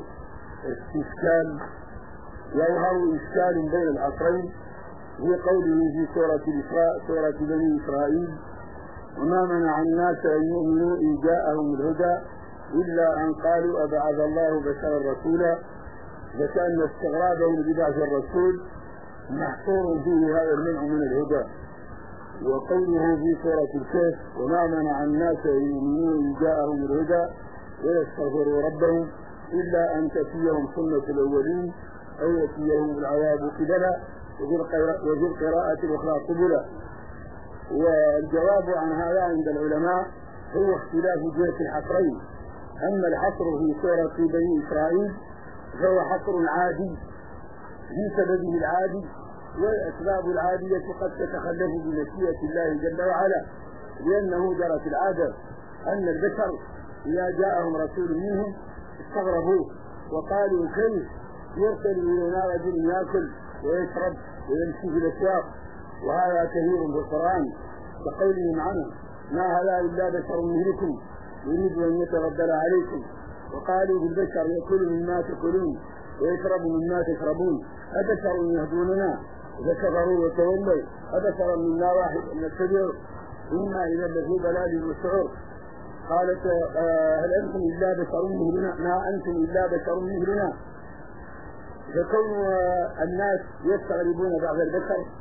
إشكال بين العصرين في قوله في سورة بني إسرائيل وما منع الناس أن يؤمنوا إن جاءهم الهدى إلا أن قالوا أبعث الله بشرا رسولا، فكأن استغرابهم ببعث الرسول محصور فيه هذا المنع من الهدى. وقوله في سورة الكهف وما منع الناس أن يؤمنوا إن جاءهم الهدى ويستغفروا ربهم إلا أن تأتيهم سنة الأولين أو يأتيهم العذاب قبلا، وفي القراءة الأخرى قبلا. والجواب عن هذا عند العلماء هو اختلاف جهة الحصرين. أما الحصر في سورة بني إسرائيل فهو حصر عادي في سببه العادي، والأسباب العادية قد تتخلف بمشيئة الله جل وعلا، لأنه جرت العادة أن البشر إذا جاءهم رسول منهم استغربوه وقالوا كيف يرسل إلينا رجل يأكل ويشرب ويمشي في الأسواق، وهذا كثير في القرآن كقولهم عنه ما هذا إلا بشر مثلكم يريد أن يتغدر عليكم، وقالوا بالبشر يأكل مما تأكلون ويشرب مما تشربون أبشر يهدوننا، فكفروا وتولوا أبشر منا واحد نتبعه إنا إذا لفي ضلال وسعور. قالت هل أنتم إلا بشر مثلنا؟ ما أنتم إلا بشر مثلنا. فكون الناس يستغربون بعض البشر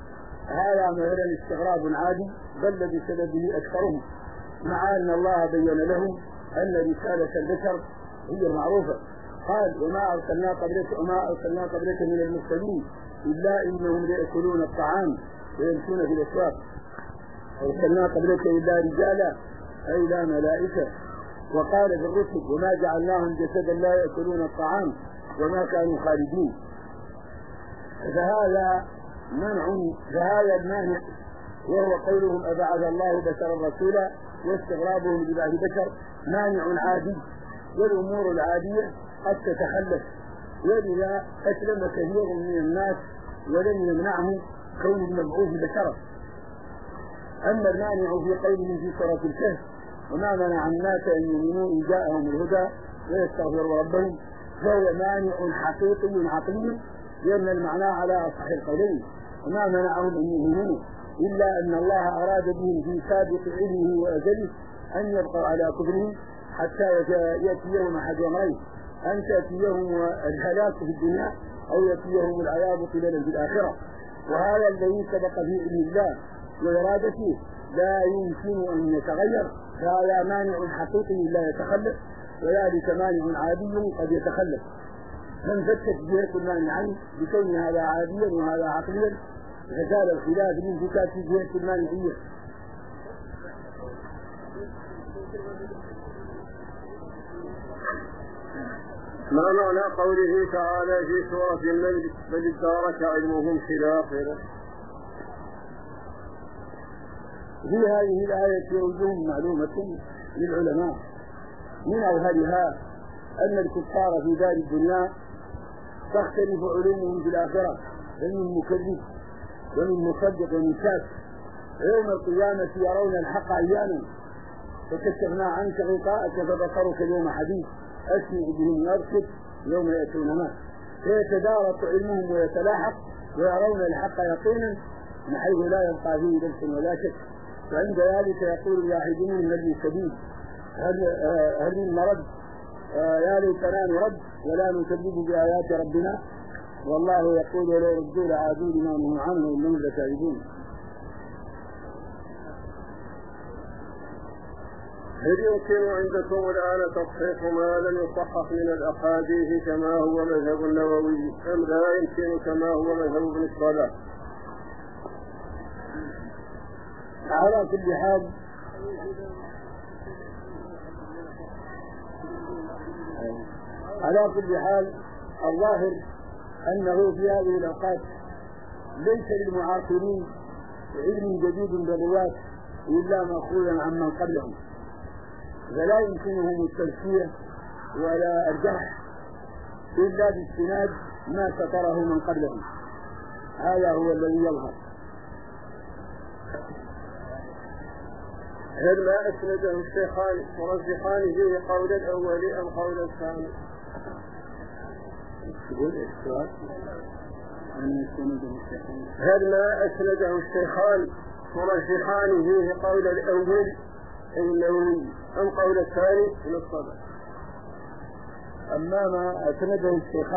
هذا مثلا استغراب عادي بل بسببه أكثرهم، مع أن الله بين لهم أن رسالة البشر هي المعروفة. قال وما أرسلنا قبلك من المرسلين إلا إنهم ليأكلون الطعام ويمشون في الأسواق. أرسلنا قبلك إلا رجالا أي لا ملائكة. وقال في الرسل وما جعلناهم جسدا لا يأكلون الطعام وما كانوا خالدين. فهذا المانع وهو قولهم أبعث الله بشرا رسولا واستغرابهم ببعث بشر مانع عادي، والأمور العادية قد تتخلف، ولذا أسلم كثير من الناس ولم يمنعه كون المبعوث بشرا. أما المانع في قوله في سورة الكهف وما منع الناس أن يؤمنوا إن جاءهم الهدى ويستغفروا ربهم، فهو مانع حقيقي عقلي، لأن المعنى على أصح القولين. وما منعهم أن يؤمنوا إلا أن الله أراد بهم في سابق علمه وأجله أن يبقوا على كفرهم حتى يأتيهم أحد أمرين: أن تأتيهم الهلاك في الدنيا أو يأتيهم العذاب قليلا في الآخرة. وهذا الذي سبق في علم الله وإرادته لا يمكن أن يتغير، فهذا مانع حقيقي لا يتخلف، وذلك مانع عادي قد يتخلف. فانفتت جهة المانعين بكون هذا عاديا وهذا عقليا، فزال الخلاف الانفتات في جهة المانعية. ما معنى قوله تعالى في سورة النمل بل ادارك علمهم في الآخرة؟ في هذه الآية وجوه معلومة للعلماء، من أظهرها أن الكفار في دار الدنيا تختلف علومهم في الآخرة، فمن مكذب ومن مصدق ومن كافر. يوم القيامة يرون الحق عيانا فكشفنا عنك غطاءك فبصرك اليوم حديث أسمع بهم وأبصر يوم يأتوننا، فيتدارك علمهم ويتلاحق ويرون الحق يقينا من حيث لا يبقى فيه لبس ولا شك. وعند ذلك يقول الواحدون هل من سبيل، هل من مرد، يا ليتنا نرد ولا نكذب بآيات ربنا، والله يقول ولو ردوا لعادوا لما نهوا عنه وإنهم لكاذبون. هل يمكن عندكم الآن تصحيح ما لم يصحح من الأحاديث كما هو مذهب النووي، أم لا يمكن كما هو مذهب ابن الصلاح؟ على كل حال الظاهر أنه في هذه الأوقات ليس للمعاصرين علم جديد بالرواة إلا مأخوذا عمن قبلهم، فلا يمكنهم التزكية ولا الجرح إلا باستناد ما سطره من قبلهم. هذا هو الذي يظهر. هل ما أسنده الشيخان مرجحان فيه قول الأول أم قول الثاني؟ هل ما أسنده الشيخان مرجحان فيه قول الأول النووي أم قول الثاني من الصدق؟ أما ما أسنده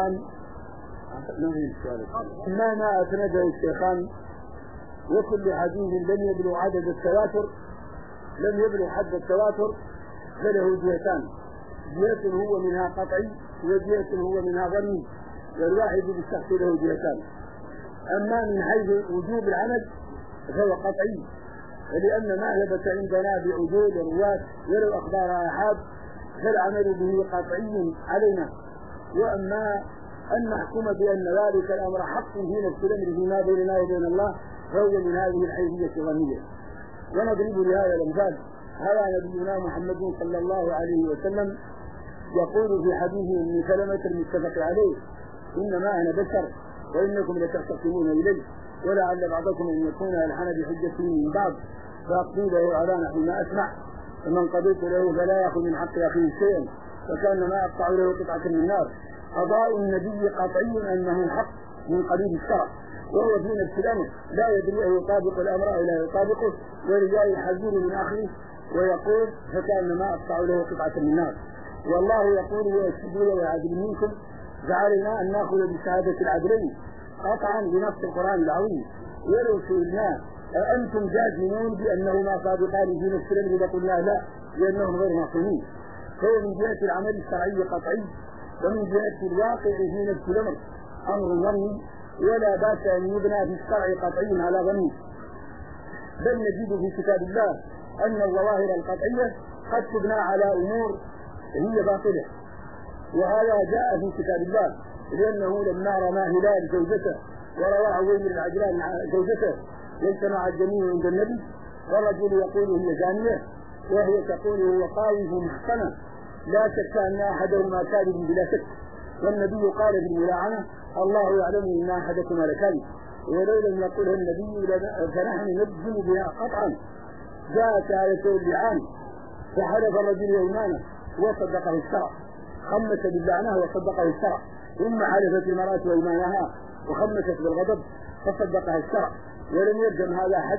الشيخان وكل حديث لم يبلغ عدد التواتر، لم يبلغ حد التواتر، فله جهتان: جهة هو منها قطعي وجهة هو منها ظني، والواحد بالشخص له جهتان. أما من حيث وجوب العمل فهو قطعي، ولأن ما ثبت عندنا بعدول الرواة ولو أخبار آحاد فالعمل به قطعي علينا. وأما أن نحكم بأن ذلك الأمر حق في نفس الأمر فيما بيننا وبين الله فهو من هذه الحيثية الظنية. ونضرب لهذا الأمثال: هذا نبينا محمد صلى الله عليه وسلم يقول في حديث ابن سلمة المتفق عليه: إنما أنا بشر وإنكم لتختصمون إلي، ولعل بعضكم أن يكون ألحن بحجة من بعض، فأقضي له على نحو ما أسمع، فمن قضيت له فلا يأخذ من حق أخيه شيئا فكأنما أقطع له قطعة من النار. قضاء النبي قطعي أنه حق من قبيل الشرع، وهو في نفس الأمر لا يدري أن يطابق الأمر أو لا يطابقه، ولذلك يحذر من آخره ويقول فكأنما أقطع له قطعة من النار. والله يقول ويشهدون ويعدل منكم، فعلينا أن نأخذ بشهادة العدلين قطعا بنص القرآن العظيم. ولو سئلناه أنتم جازمون بأنهما صادقان في نفس الأمر لقلنا لا، لأنهم غير معصومين. فهو من جهة العمل الشرعي قطعي، ومن جهة الواقع في نفس الأمر أمر ظني، ولا بأس أن يبنى في الشرع قطعي على ظني، بل نجد في كتاب الله أن الظواهر القطعية قد تبنى على أمور هي باطلة، وهذا جاء في كتاب الله، لأنه لما رمى هلال زوجته وروى عويمر العجلان زوجته واجتمع الجميع عند النبي، والرجل يقول هي زانية وهي تقول هو قاذف محصنة، لا شك أن أحدهما كاذب بلا شك، والنبي قال في الملاعنة الله يعلم أن أحدكما لكاذب، ولو لم يقلها النبي فنحن نجزم بها قطعا. جاءت آية اللعان فحلف الرجل يمانه وصدقه الشرع، خمس باللعنة وصدقه الشرع، ثم حلفت المرأة أيمانها وخمست بالغضب فصدقها الشرع، ولم يلزم هذا حد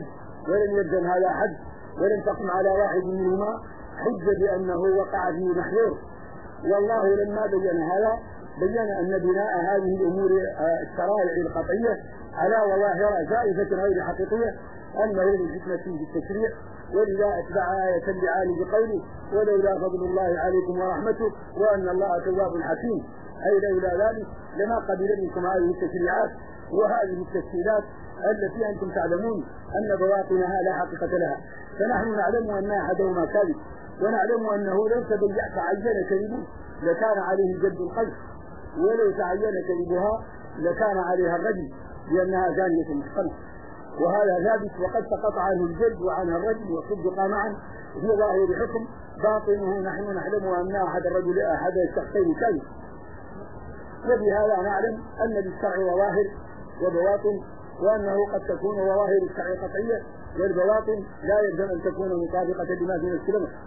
ولم تقم على واحد منهما حجة بأنه وقع فيه محذور. والله لما بين هذا بين أن بناء هذه الأمور الشرائع القطعية على ظواهر زائفة غير حقيقية أنه للحكمة في التشريع، ولذا أتبع آية اللعان بقوله ولولا فضل الله عليكم ورحمته وأن الله تواب حكيم، أي لولا ذلك لما قبل منكم هذه التشريعات وهذه التسهيلات التي أنتم تعلمون أن بواطنها لا حقيقة لها. فنحن نعلم أن أحدهما كاذب، ونعلم أنه لو تعين كذبه لكان عليه جلد القذف، ولو تعين كذبها لكان عليها الرجم لأنها زانية محصنة، وهذا ثابت وقد سقط عنه الجلد وعنها الرجم وصدق معا في ظاهر حكم، باطنه نحن نعلم أن أحد الشخصين كاذب. وبهذا نعلم أن للشرع ظواهر وبواطن، وأنه قد تكون ظواهر الشرع قطعية والبواطن لا يلزم أن تكون مطابقة لما في نفس الأمر.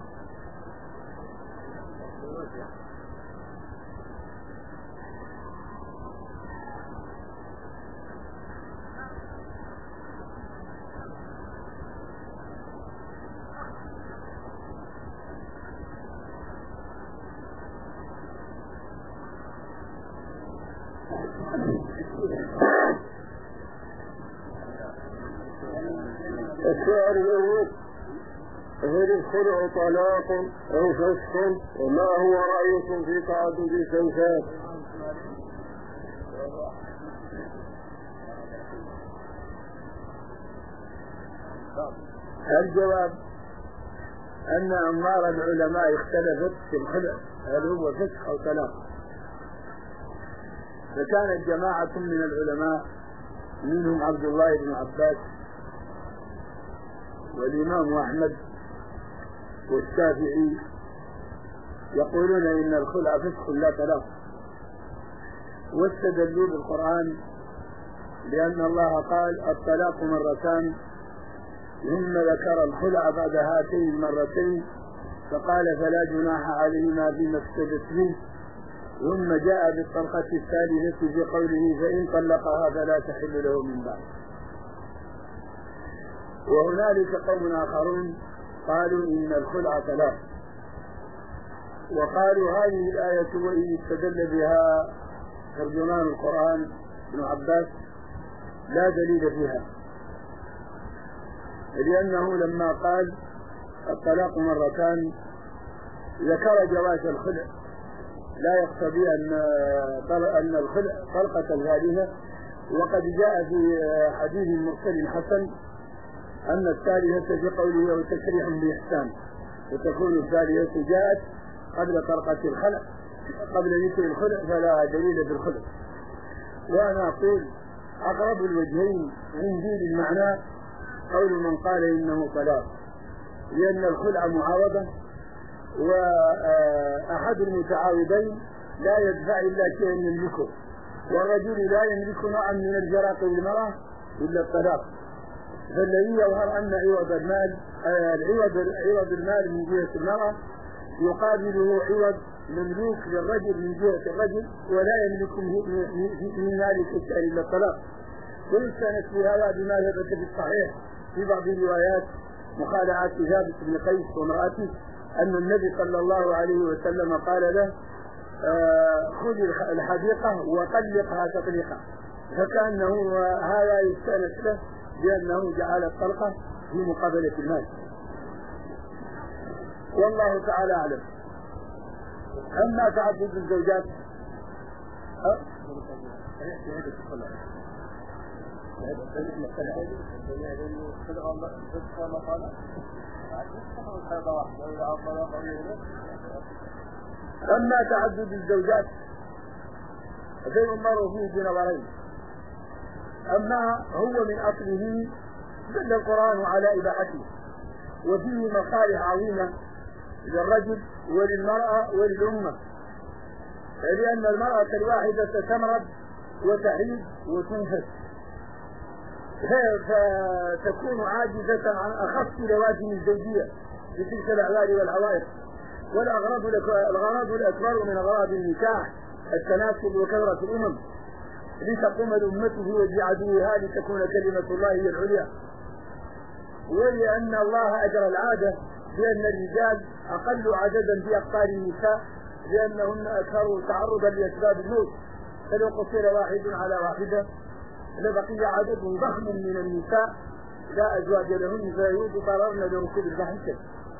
الشعر يقول هل الخلع طلاق أو فسخ، وما هو رأيكم في تعدد الزوجات؟ الجواب أن أنظار العلماء اختلفت في الخلع هل هو فسخ أو طلاق، فكانت جماعة من العلماء منهم عبد الله بن عباس والإمام أحمد والشافعي يقولون إن الخلع فسخ لا طلاق، واستدلوا بالقرآن لأن الله قال الطلاق مرتان، ثم ذكر الخلع بعد هاتين المرتين فقال فلا جناح عليهما فيما افتدت منه، ثم جاء بالطلقة الثالثة في قوله فإن طلقها فلا تحل له من بعد. وهنالك قوم آخرون قالوا إن الخلع طلاق، وقالوا هذه الآية وإن استدل بها ترجمان القرآن ابن عباس لا دليل فيها، لأنه لما قال الطلاق مرتان ذكر جواز الخلع، لا يقتضي أن الخلع طلقة ثالثة، وقد جاء في حديث مرسل حسن أن الثالثة في قوله وتشريح بإحسان، وتكون الثالثة جاءت قبل طلقة الخلع قبل ذكر الخلع فلا دليل بالخلع. وأنا أقول أقرب الوجهين عندي للمعنى قول من قال إنه طلاق، لأن الخلع معاوضة، وأحد المتعاوضين لا يدفع إلا شيئا يملكه، والرجل لا يملك نوعا من الجراء للمرأة إلا الطلاق، فالذي يظهر أن عوض المال من جهة المرأة يقابله عوض مملوك للرجل من جهة الرجل، ولا يملك من ذلك الشيء إلا الطلاق. ويستند في هذا بما ثبت في الصحيح في بعض الروايات مخالعات ثابت بن قيس وامرأته أن النبي صلى الله عليه وسلم قال له خذ الحديقة وطلقها تطليقا، فكأنه هذا يستأنس له بأنه جعل الطلقة في مقابلة المال. والله تعالى أعلم. أما تعدد الزوجات أما تعدد الزوجات فيؤمر فيه بنظرين. أما هو من أصله دل القرآن على إباحته، وفيه مصالح عظيمة للرجل وللمرأة وللأمة، لأن المرأة الواحدة تمرض وتحيض وتنفس فتكون عاجزة عن أخص لوازم الزوجية بتلك الأعذار والعوائق. والأغراض الأكبر من أغراض النكاح التناسل وكثرة الأمم لتقوم الأمة وبعدوها لتكون كلمة الله هي العليا. ولأن الله أجرى العادة بأن الرجال أقل عددا في أقطار النساء لأنهن أكثر تعرضا لأسباب الموت، فلو قصر واحد على واحدة لبقي عدد ضخم من النساء لا أزواج لهن فيضطررن لركوب الفاحشة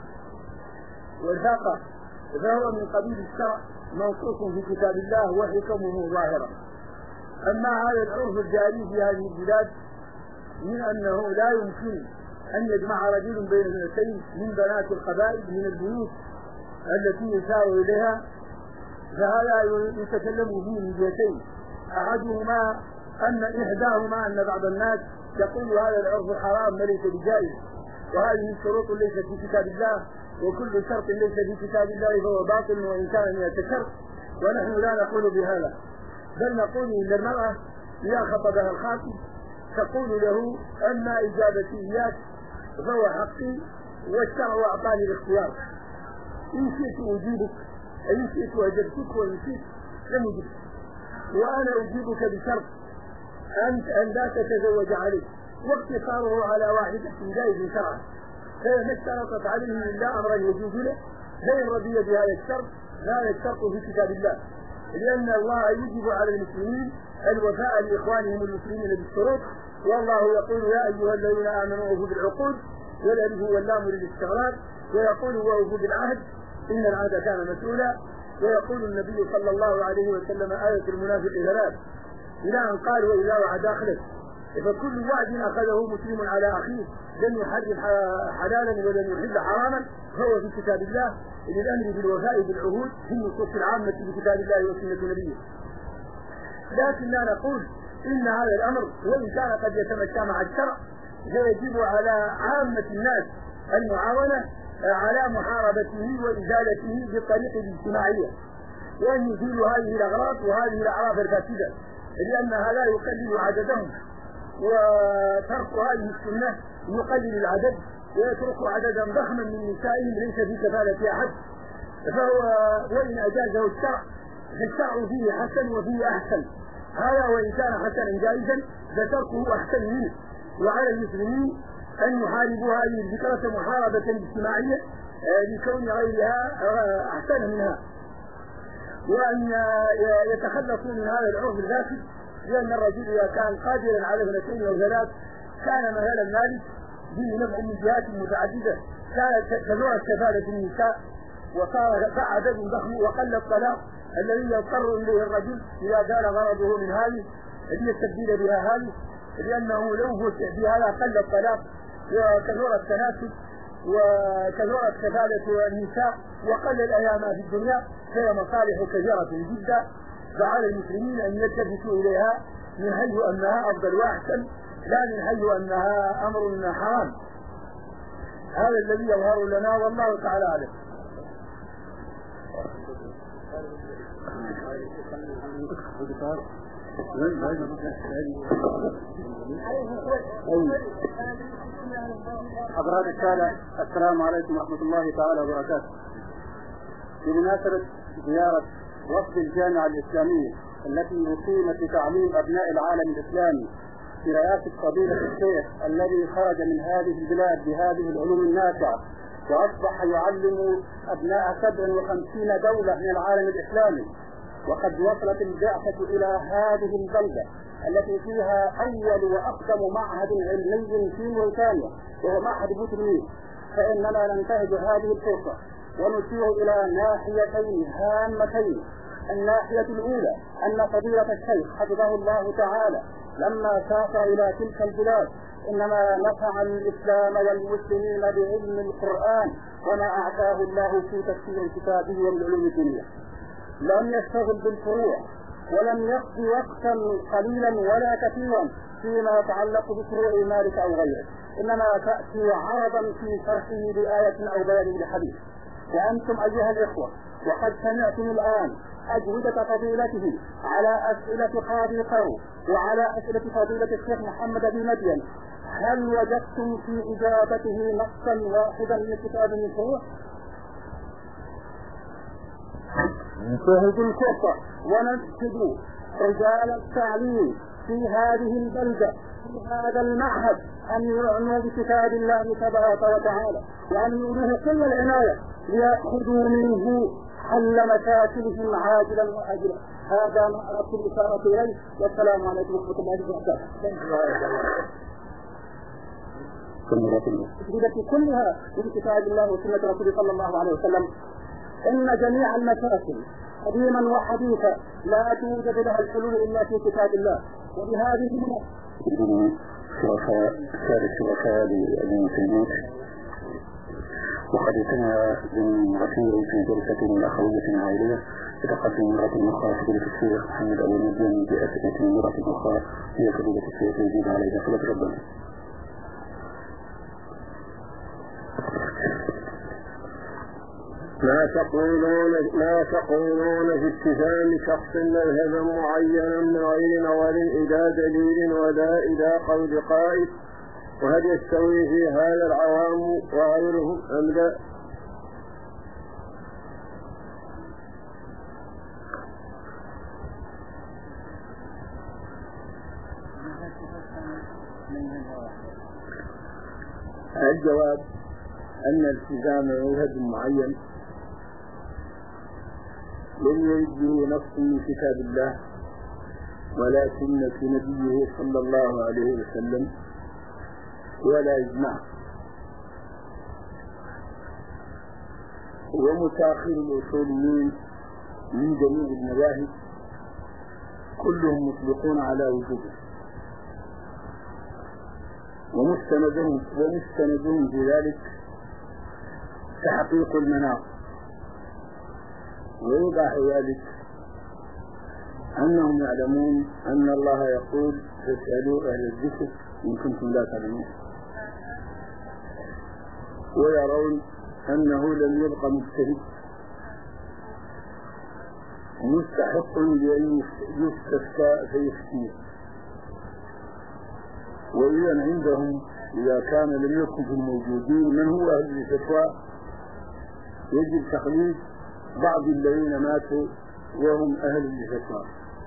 والفاقة، فهو من قبيل الشرع منصوص في كتاب الله وحكمه ظاهرة. أما هذا العرف الجاري في هذه البلاد من أنه لا يمكن أن يجمع رجل بين اثنتين من بنات القبائل من البيوت التي يسار إليها، فهذا يتكلم فيه من جهتين. أحدهما إحداهما أن بعض الناس يقول هذا العرف حرام وليس بجائز، وهذه الشروط ليست في كتاب الله، وكل شرط ليس في كتاب الله فهو باطل وإن كان 100 شرط، ونحن لا نقول بهذا، بل نقول إن المرأة إذا خطبها الخاطب تقول له أما إجابتي إياك فهو حقي والشرع أعطاني الاختيار، إن شئت أجيبك إن شئت أجبتك وإن شئت لم أجبك، وأنا أجيبك بشرط أن لا تتزوج عليه، واقتصاره على واحدة جائز شرعا، فما اشترطت عليه إلا أمرا يجوز له، فإن رضي بهذا الشرط هذا الشرط في كتاب الله، لأن الله يجب على المسلمين الوفاء لإخوانهم المسلمين بالشروط، والله يقول يا أيها الذين آمنوا أوفوا بالعقود، والألف واللام للاستغراق، ويقول وأوفوا بالعهد إن العهد كان مسؤولا، ويقول النبي صلى الله عليه وسلم آية المنافق 3 إلى أن قال وإذا وعد أخلف، فكل وعد أخذه مسلم على أخيه لم يحرم حلالا ولم يحل حراما فهو في كتاب الله للأمر بالوفاء بالعهود في النصوص العامة في كتاب الله وسنة نبيه. لكن لا نقول إن هذا الأمر وإن كان قد يتمشى مع الشرع فيجب على عامة الناس المعاونة على محاربته وإزالته بالطريقة الاجتماعية، وأن يزيلوا هذه الأغراض وهذه الأعراف الفاسدة، لأنها لا يقلل عددهم، وترك هذه السنة يقلل العدد ويترك عددا ضخما من نسائهم ليس في كفالة أحد، فهو وإن أجازه الشرع فالشرع فيه حسن وفيه أحسن، هذا وإن كان حسنا جائزا فتركه أحسن منه. وعلى المسلمين أن يحاربوا هذه الفكرة محاربة اجتماعية لكون غيرها أحسن منها، وأن يتخلصوا من هذا العرف الفاسد، لأن الرجل إذا كان قادرا على 2 أو 3 كان مثلا مالك به نفع من جهات متعددة، كانت كثرة كفالة النساء وصار عدد ضخم وقل الطلاق الذي يضطر إليه الرجل إذا كان غرضه من هذه ليستبدل بها هذه، لأنه لو فتح بهذا قل الطلاق وكثرة التناسل وكثرة كفالة النساء وقل الأيام في الدنيا، فهي مصالح كثيرة جدا، فعلى المسلمين أن يلتفتوا إليها من حيث أنها أفضل وأحسن، لا من حيث أنها أمر حرام. هذا الذي يظهر لنا والله تعالى أعلم. حضرات السادة، السلام عليكم ورحمة الله تعالى وبركاته. بمناسبة زيارة وفد الجامعة الإسلامية التي أقيمت لتعليم أبناء العالم الإسلامي برئاسة فضيلة الشيخ الذي خرج من هذه البلاد بهذه العلوم النافعة وأصبح يعلم أبناء 57 دولة من العالم الإسلامي، وقد وصلت البعثة إلى هذه البلدة التي فيها أول وأقدم معهد علمي في موريتانيا وهو معهد بوترميل، فإننا ننتهز هذه الفرصة ونشير إلى ناحيتين هامتين. الناحية الأولى أن فضيلة الشيخ حفظه الله تعالى لما سافر إلى تلك البلاد إنما نفع الإسلام والمسلمين بعلم القرآن وما أعطاه الله في تفسير كتابه والعلوم الدينية. لم يشتغل بالفروع ولم يقضي وقتا قليلا ولا كثيرا فيما يتعلق بفروع مالك أو غيره، إنما تأتي عرضا في شرحه لآية أو بيان لحديث. وأنتم أيها الإخوة وقد سمعتم الآن أجوبة فضيلته على أسئلة قاضي قرو وعلى أسئلة فضيلة الشيخ محمد بن مدين. هل وجدتم في إجابته نصا واحدا من كتاب من فروع؟ نشاهد الكفر ونشهد رجال التعليم في هذه البلدة في هذا المعهد أن يعنوا بكتاب الله تبارك وتعالى وأن يولوه كل العناية ليأخذوا منه حل مشاكلهم عاجلا وآجلا. هذا ما أردت الإشارة إليه، والسلام عليكم ورحمة الله وبركاته. كلها من كتاب الله وسنة رسوله صلى الله عليه وسلم. إن جميع المشاكل قديما وحديثا لا توجد لها الحلول إلا في كتاب الله. وبهذه شركاء للمسلمين وقد اجتمع بالرسول في جلسة أخوية عائلية يتقدم مرة أخرى فضيلة الشيخ محمد أبو المدين بأسئلة مرة أخرى هي فضيلة الشيخ يزيد عليها فضل ربنا. ما تقولون في اتهام شخص مذهبا معينا من غير نظر إلى دليل ولا إلى قول قائل، وهل يستوي في هذا العوام وغيرهم أم لا؟ الجواب أن التزام مذهب معين لم يرد به نص من كتاب الله ولا سنة نبيه صلى الله عليه وسلم ولا إجماع. ومتاخر الأصوليين من جميع المذاهب كلهم مطلقون على وجوده، ومستندهم في ذلك تحقيق المناط. ويوضح ذلك أنهم يعلمون أن الله يقول فاسألوا أهل الذكر إن كنتم لا تعلمون، ويرون أنه لم يبق مجتهد مستحق لأن يستفتى فيفتيه. وإذا عندهم إذا كان لم يكن في الموجودين من هو أهل الفتوى يجب تقليد بعض الذين ماتوا وهم أهل الفتوى.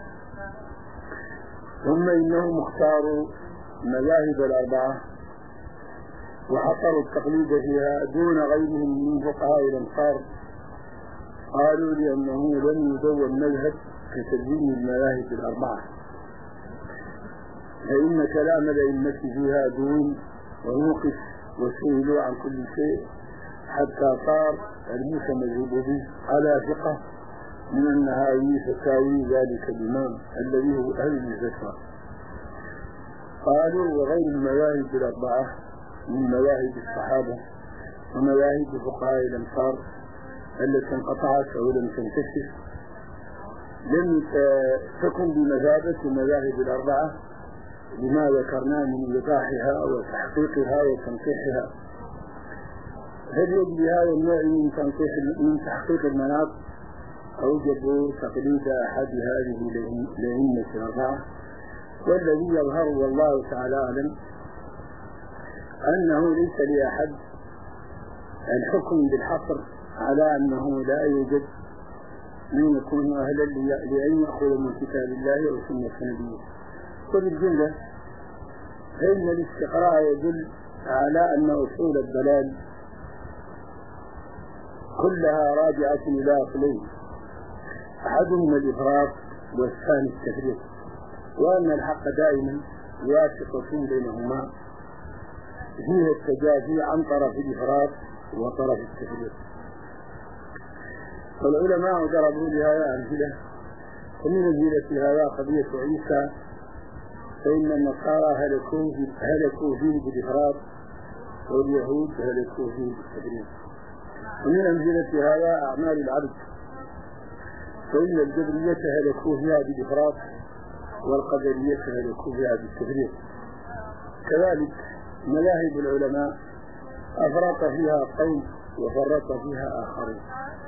ثم إنهم اختاروا المذاهب الأربعة وحصروا التقليد فيها دون غيرهم من فقهاء الأمصار. قالوا لأنه لم يدون مذهب كتدوين المذاهب الأربعة، فإن كلام الأئمة فيها دون ونوقف وسئلوا عن كل شيء حتى صار المتمذهب به على ثقة من النهاوي فتاوي ذلك الإمام الذي هو أهل الفتوى. قالوا وغير المذاهب الأربعة من مذاهب الصحابة ومذاهب فقهاء الأمصار التي انقطعت أو لم تنتشر لم تكن بمثابة المذاهب الأربعة لما ذكرنا من إيضاحها وتحقيقها وتنقيحها. هل يجب هذا النوع من تحقيق المناط أوجبوا تقليد أحد هذه الأئمة الأربعة؟ والذي يظهر والله تعالى أعلم أنه ليس لأحد الحكم بالحصر على أنه لا يوجد من يكون أهلا لأن يأخذ من كتاب الله وسنة نبيه. وبالجملة فإن الاستقراء يدل على أن أصول الضلال كلها راجعة إلى أصلين، أحدهما الإفراط والثاني التفريط. وأن الحق دائما واسطة بينهما فيه التجافي عن طرف الإفراط وطرف التفريط. والعلماء ضربوا لهذا أمثلة، ومن أمثلة هذا قضية عيسى، فإن النصارى هلكوا فيه بالإفراط واليهود هلكوا فيه بالتفريط. ومن أمثلة هذا أعمال العبد، فإن الجبرية هلكوا فيها بالإفراط والقدرية هلكوا فيها بالتفريط. كذلك مذاهب العلماء أفرط فيها قوم وفرط فيها آخرين.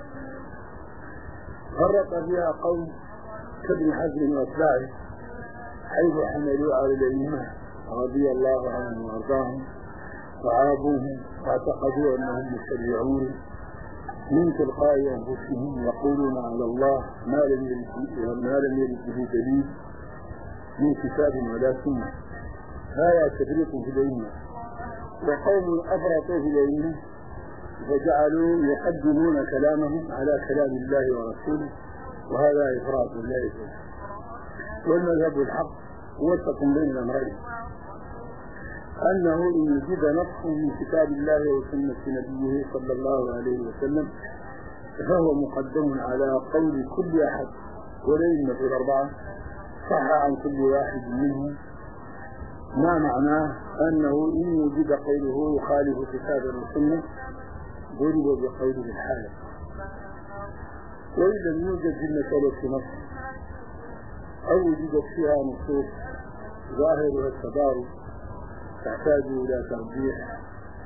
فرط فيها قوم كابن حزم واتباعه، حيث حملوا على الأئمة رضي الله عنهم وارضاهم وعابوهم واعتقدوا أنهم مشرعون من تلقاء أنفسهم يقولون على الله ما لم يرد به دليل من كتاب ولا سنة. هذا تفريط في الأئمة. وقوم أفرطوا في الأئمة وجعلوا يقدمون كلامهم على كلام الله ورسوله، وهذا إفراط لا يجوز. والمذهب الحق وسط بين الأمرين، أنه إن وجد نص من كتاب الله وسنة نبيه صلى الله عليه وسلم فهو مقدم على قول كل أحد، والأئمة الأربعة صح عن كل واحد منهم، ما معناه أنه إن وجد قوله يخالف كتاب السنة ضرب بقوله الحالة. وإن لم يوجد في المسألة نص أو وجدت فيها نصوص ظاهرها التضارب تحتاج إلى ترجيح،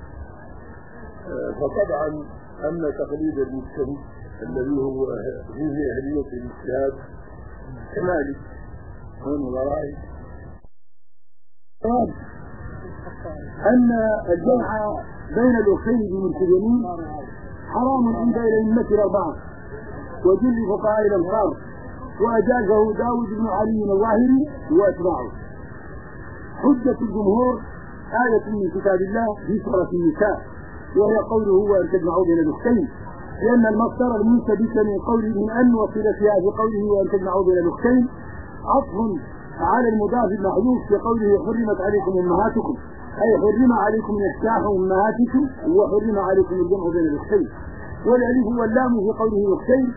فطبعا أما تقليد المجتهد الذي هو فيه أهلية الاجتهاد كذلك من ورائه أن الجمع بين الأخين بمنتجمين حرام عند الأئمة الأربعة وجل فقهاء الأمصار، وأجازه داود بن علي الظاهري وأتباعه. حجة الجمهور آية من كتاب الله في سورة النساء، وهي قوله وأن تجمعوا بين الأختين، لأن المصدر المنسبك من قوله من أن وصلتها في قوله وأن تجمعوا بين الأختين عطف على المضاف المحذوف في قوله حرمت عليكم أمهاتكم، أي حرم عليكم إحساء أمهاتكم وحرم عليكم الجمع بين الأختين. والألف واللام في قوله الأختين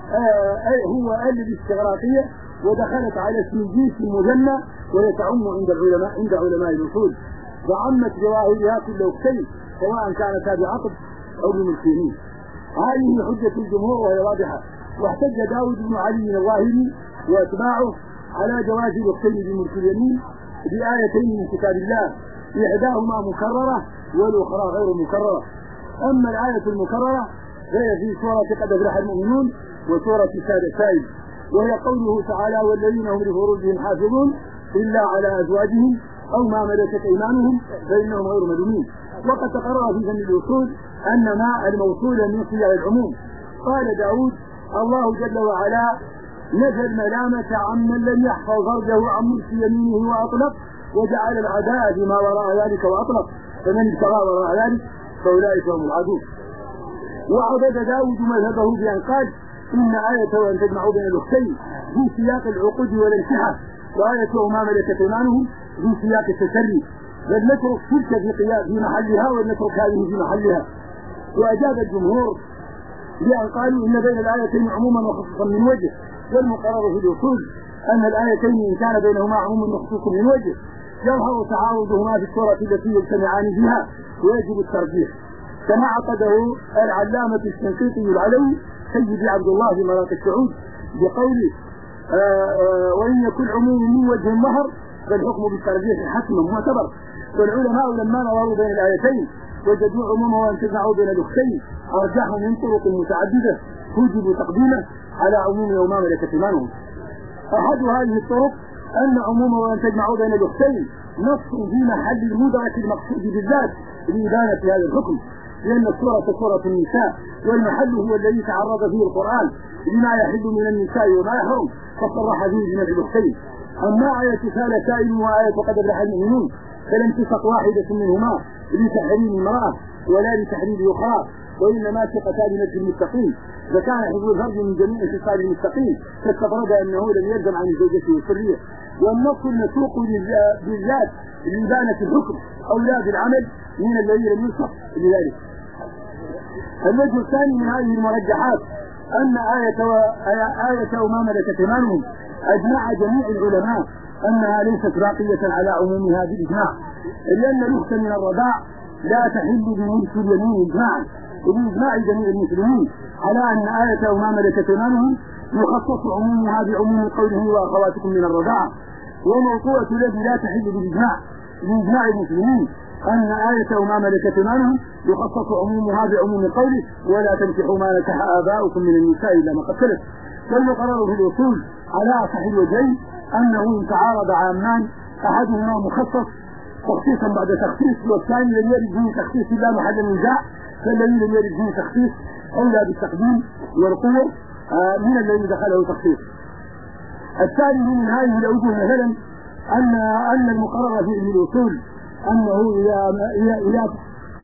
هو الاستغراقية، ودخلت على اسم الجنس المجنى، ويتعم عند علماء الأصول، وعمت جواهرها كل أختين سواء كانتا بعقد أو بملكين. هذه حجة الجمهور وهي واضحة. واحتج داود بن علي الظاهري واتباعه على جواز الأختين بملك اليمين بآيتين من كتاب الله، إحداهما مكررة والأخرى غير مكررة. أما الآية المكررة فهي في سورة قد أفلح المؤمنون وسورة سائل، وهي قوله تعالى والذين هم لفروجهم حافظون إلا على أزواجهم أو ما ملكت أيمانهم فإنهم غير ملومين. وقد تقرر في فن الأصول أن ما الموصول من صيغ العموم. قال داود الله جل وعلا نفى الملامة عمن لم يحفظ فرجه عن ملك يمينه وأطلق، وجعل العداء بما وراء ذلك وأطلق، فمن ابتغى وراء ذلك فأولئك هم العدو. وعبد داود مذهبه بأن قال إن آية وأن تجمعوا بين الأختين في سياق العقود والانكحة، وآية وما ملكت أيمانهم في سياق التسري، بل نترك تلك في محلها ونترك هذه في محلها. وأجاب الجمهور بأن قالوا إن بين الآيتين عموما وخصوصا من وجه، والمقرر في الأصول أن الآيتين إن كان بينهما عموم وخصوص من وجه يظهر تعارضهما في الصورة التي يجتمعان فيها ويجب الترجيح، كما عقده العلامة الشنقيطي العلوي سيدي عبد الله في مناطق السعود بقوله وإن يكن عموم من وجه ظهر فالحكم بالترجيح حتما معتبر. والعلماء لما نظروا بين الآيتين وجدوا عموما وأن تجمعوا بين الأختين أرجحوا من طرق متعددة توجب تقديمه على عموم وما ملكت أيمانهم. أحد هذه الطرق أن عموما وأن تجمعوا بين الأختين نص في محل المدرك المقصود بالذات لإدانة هذا الحكم، لأن السورة سورة النساء، والمحل هو الذي تعرض فيه القرآن لما يحل من النساء وما يحرم، فصرح فيه بنفي الأختين. أما آية سال سائل وآية قد أفلح المؤمنون فلم تسق واحدة منهما لتحريم امرأة ولا لتحريم أخرى، وإنما ثقتا بنفس المتقين، فكان حفظ الفرج من جميع خصال المتقين، فاستفرد أنه لم يلزم عن الزوجة والسرية. والنص المسوق بالذات لإبانة الحكم أو لا بالعمل من الذي لم ينصح لذلك. الوجه الثاني من هذه المرجحات أن آية وما ملكت أيمانهم أجمع جميع العلماء أنها ليست باقية على عمومها بالإجماع، لأن الأخت من الرضاع لا تحل بملك اليمين إجماعا، وبإجماع جميع المسلمين على أن آية وما ملكت أيمانهم يخصص عمومها بعموم قوله وأخواتكم من الرضاعة. وموضوعة الذي لا تحل بالإجماع بإجماع المسلمين أن آية وما ملكت أيمانهم يخصص عمومها بعموم قوله ولا تنكحوا ما نكح آباؤكم من النساء إلا ما قد سلف. والمقرر في الأصول على أصح الوجهين أنه إن تعارض عامان أحدهما مخصص تخصيصا بعد تخصيص والثاني لم يرد فيه تخصيص لا محل نزاع، فالذي لم يرد فيه تخصيص أولى بالتقديم والقوة من الذي دخله تخصيص. الثاني من هذه الأوجه مثلا أن المقرر في علم الأصول أنه إذا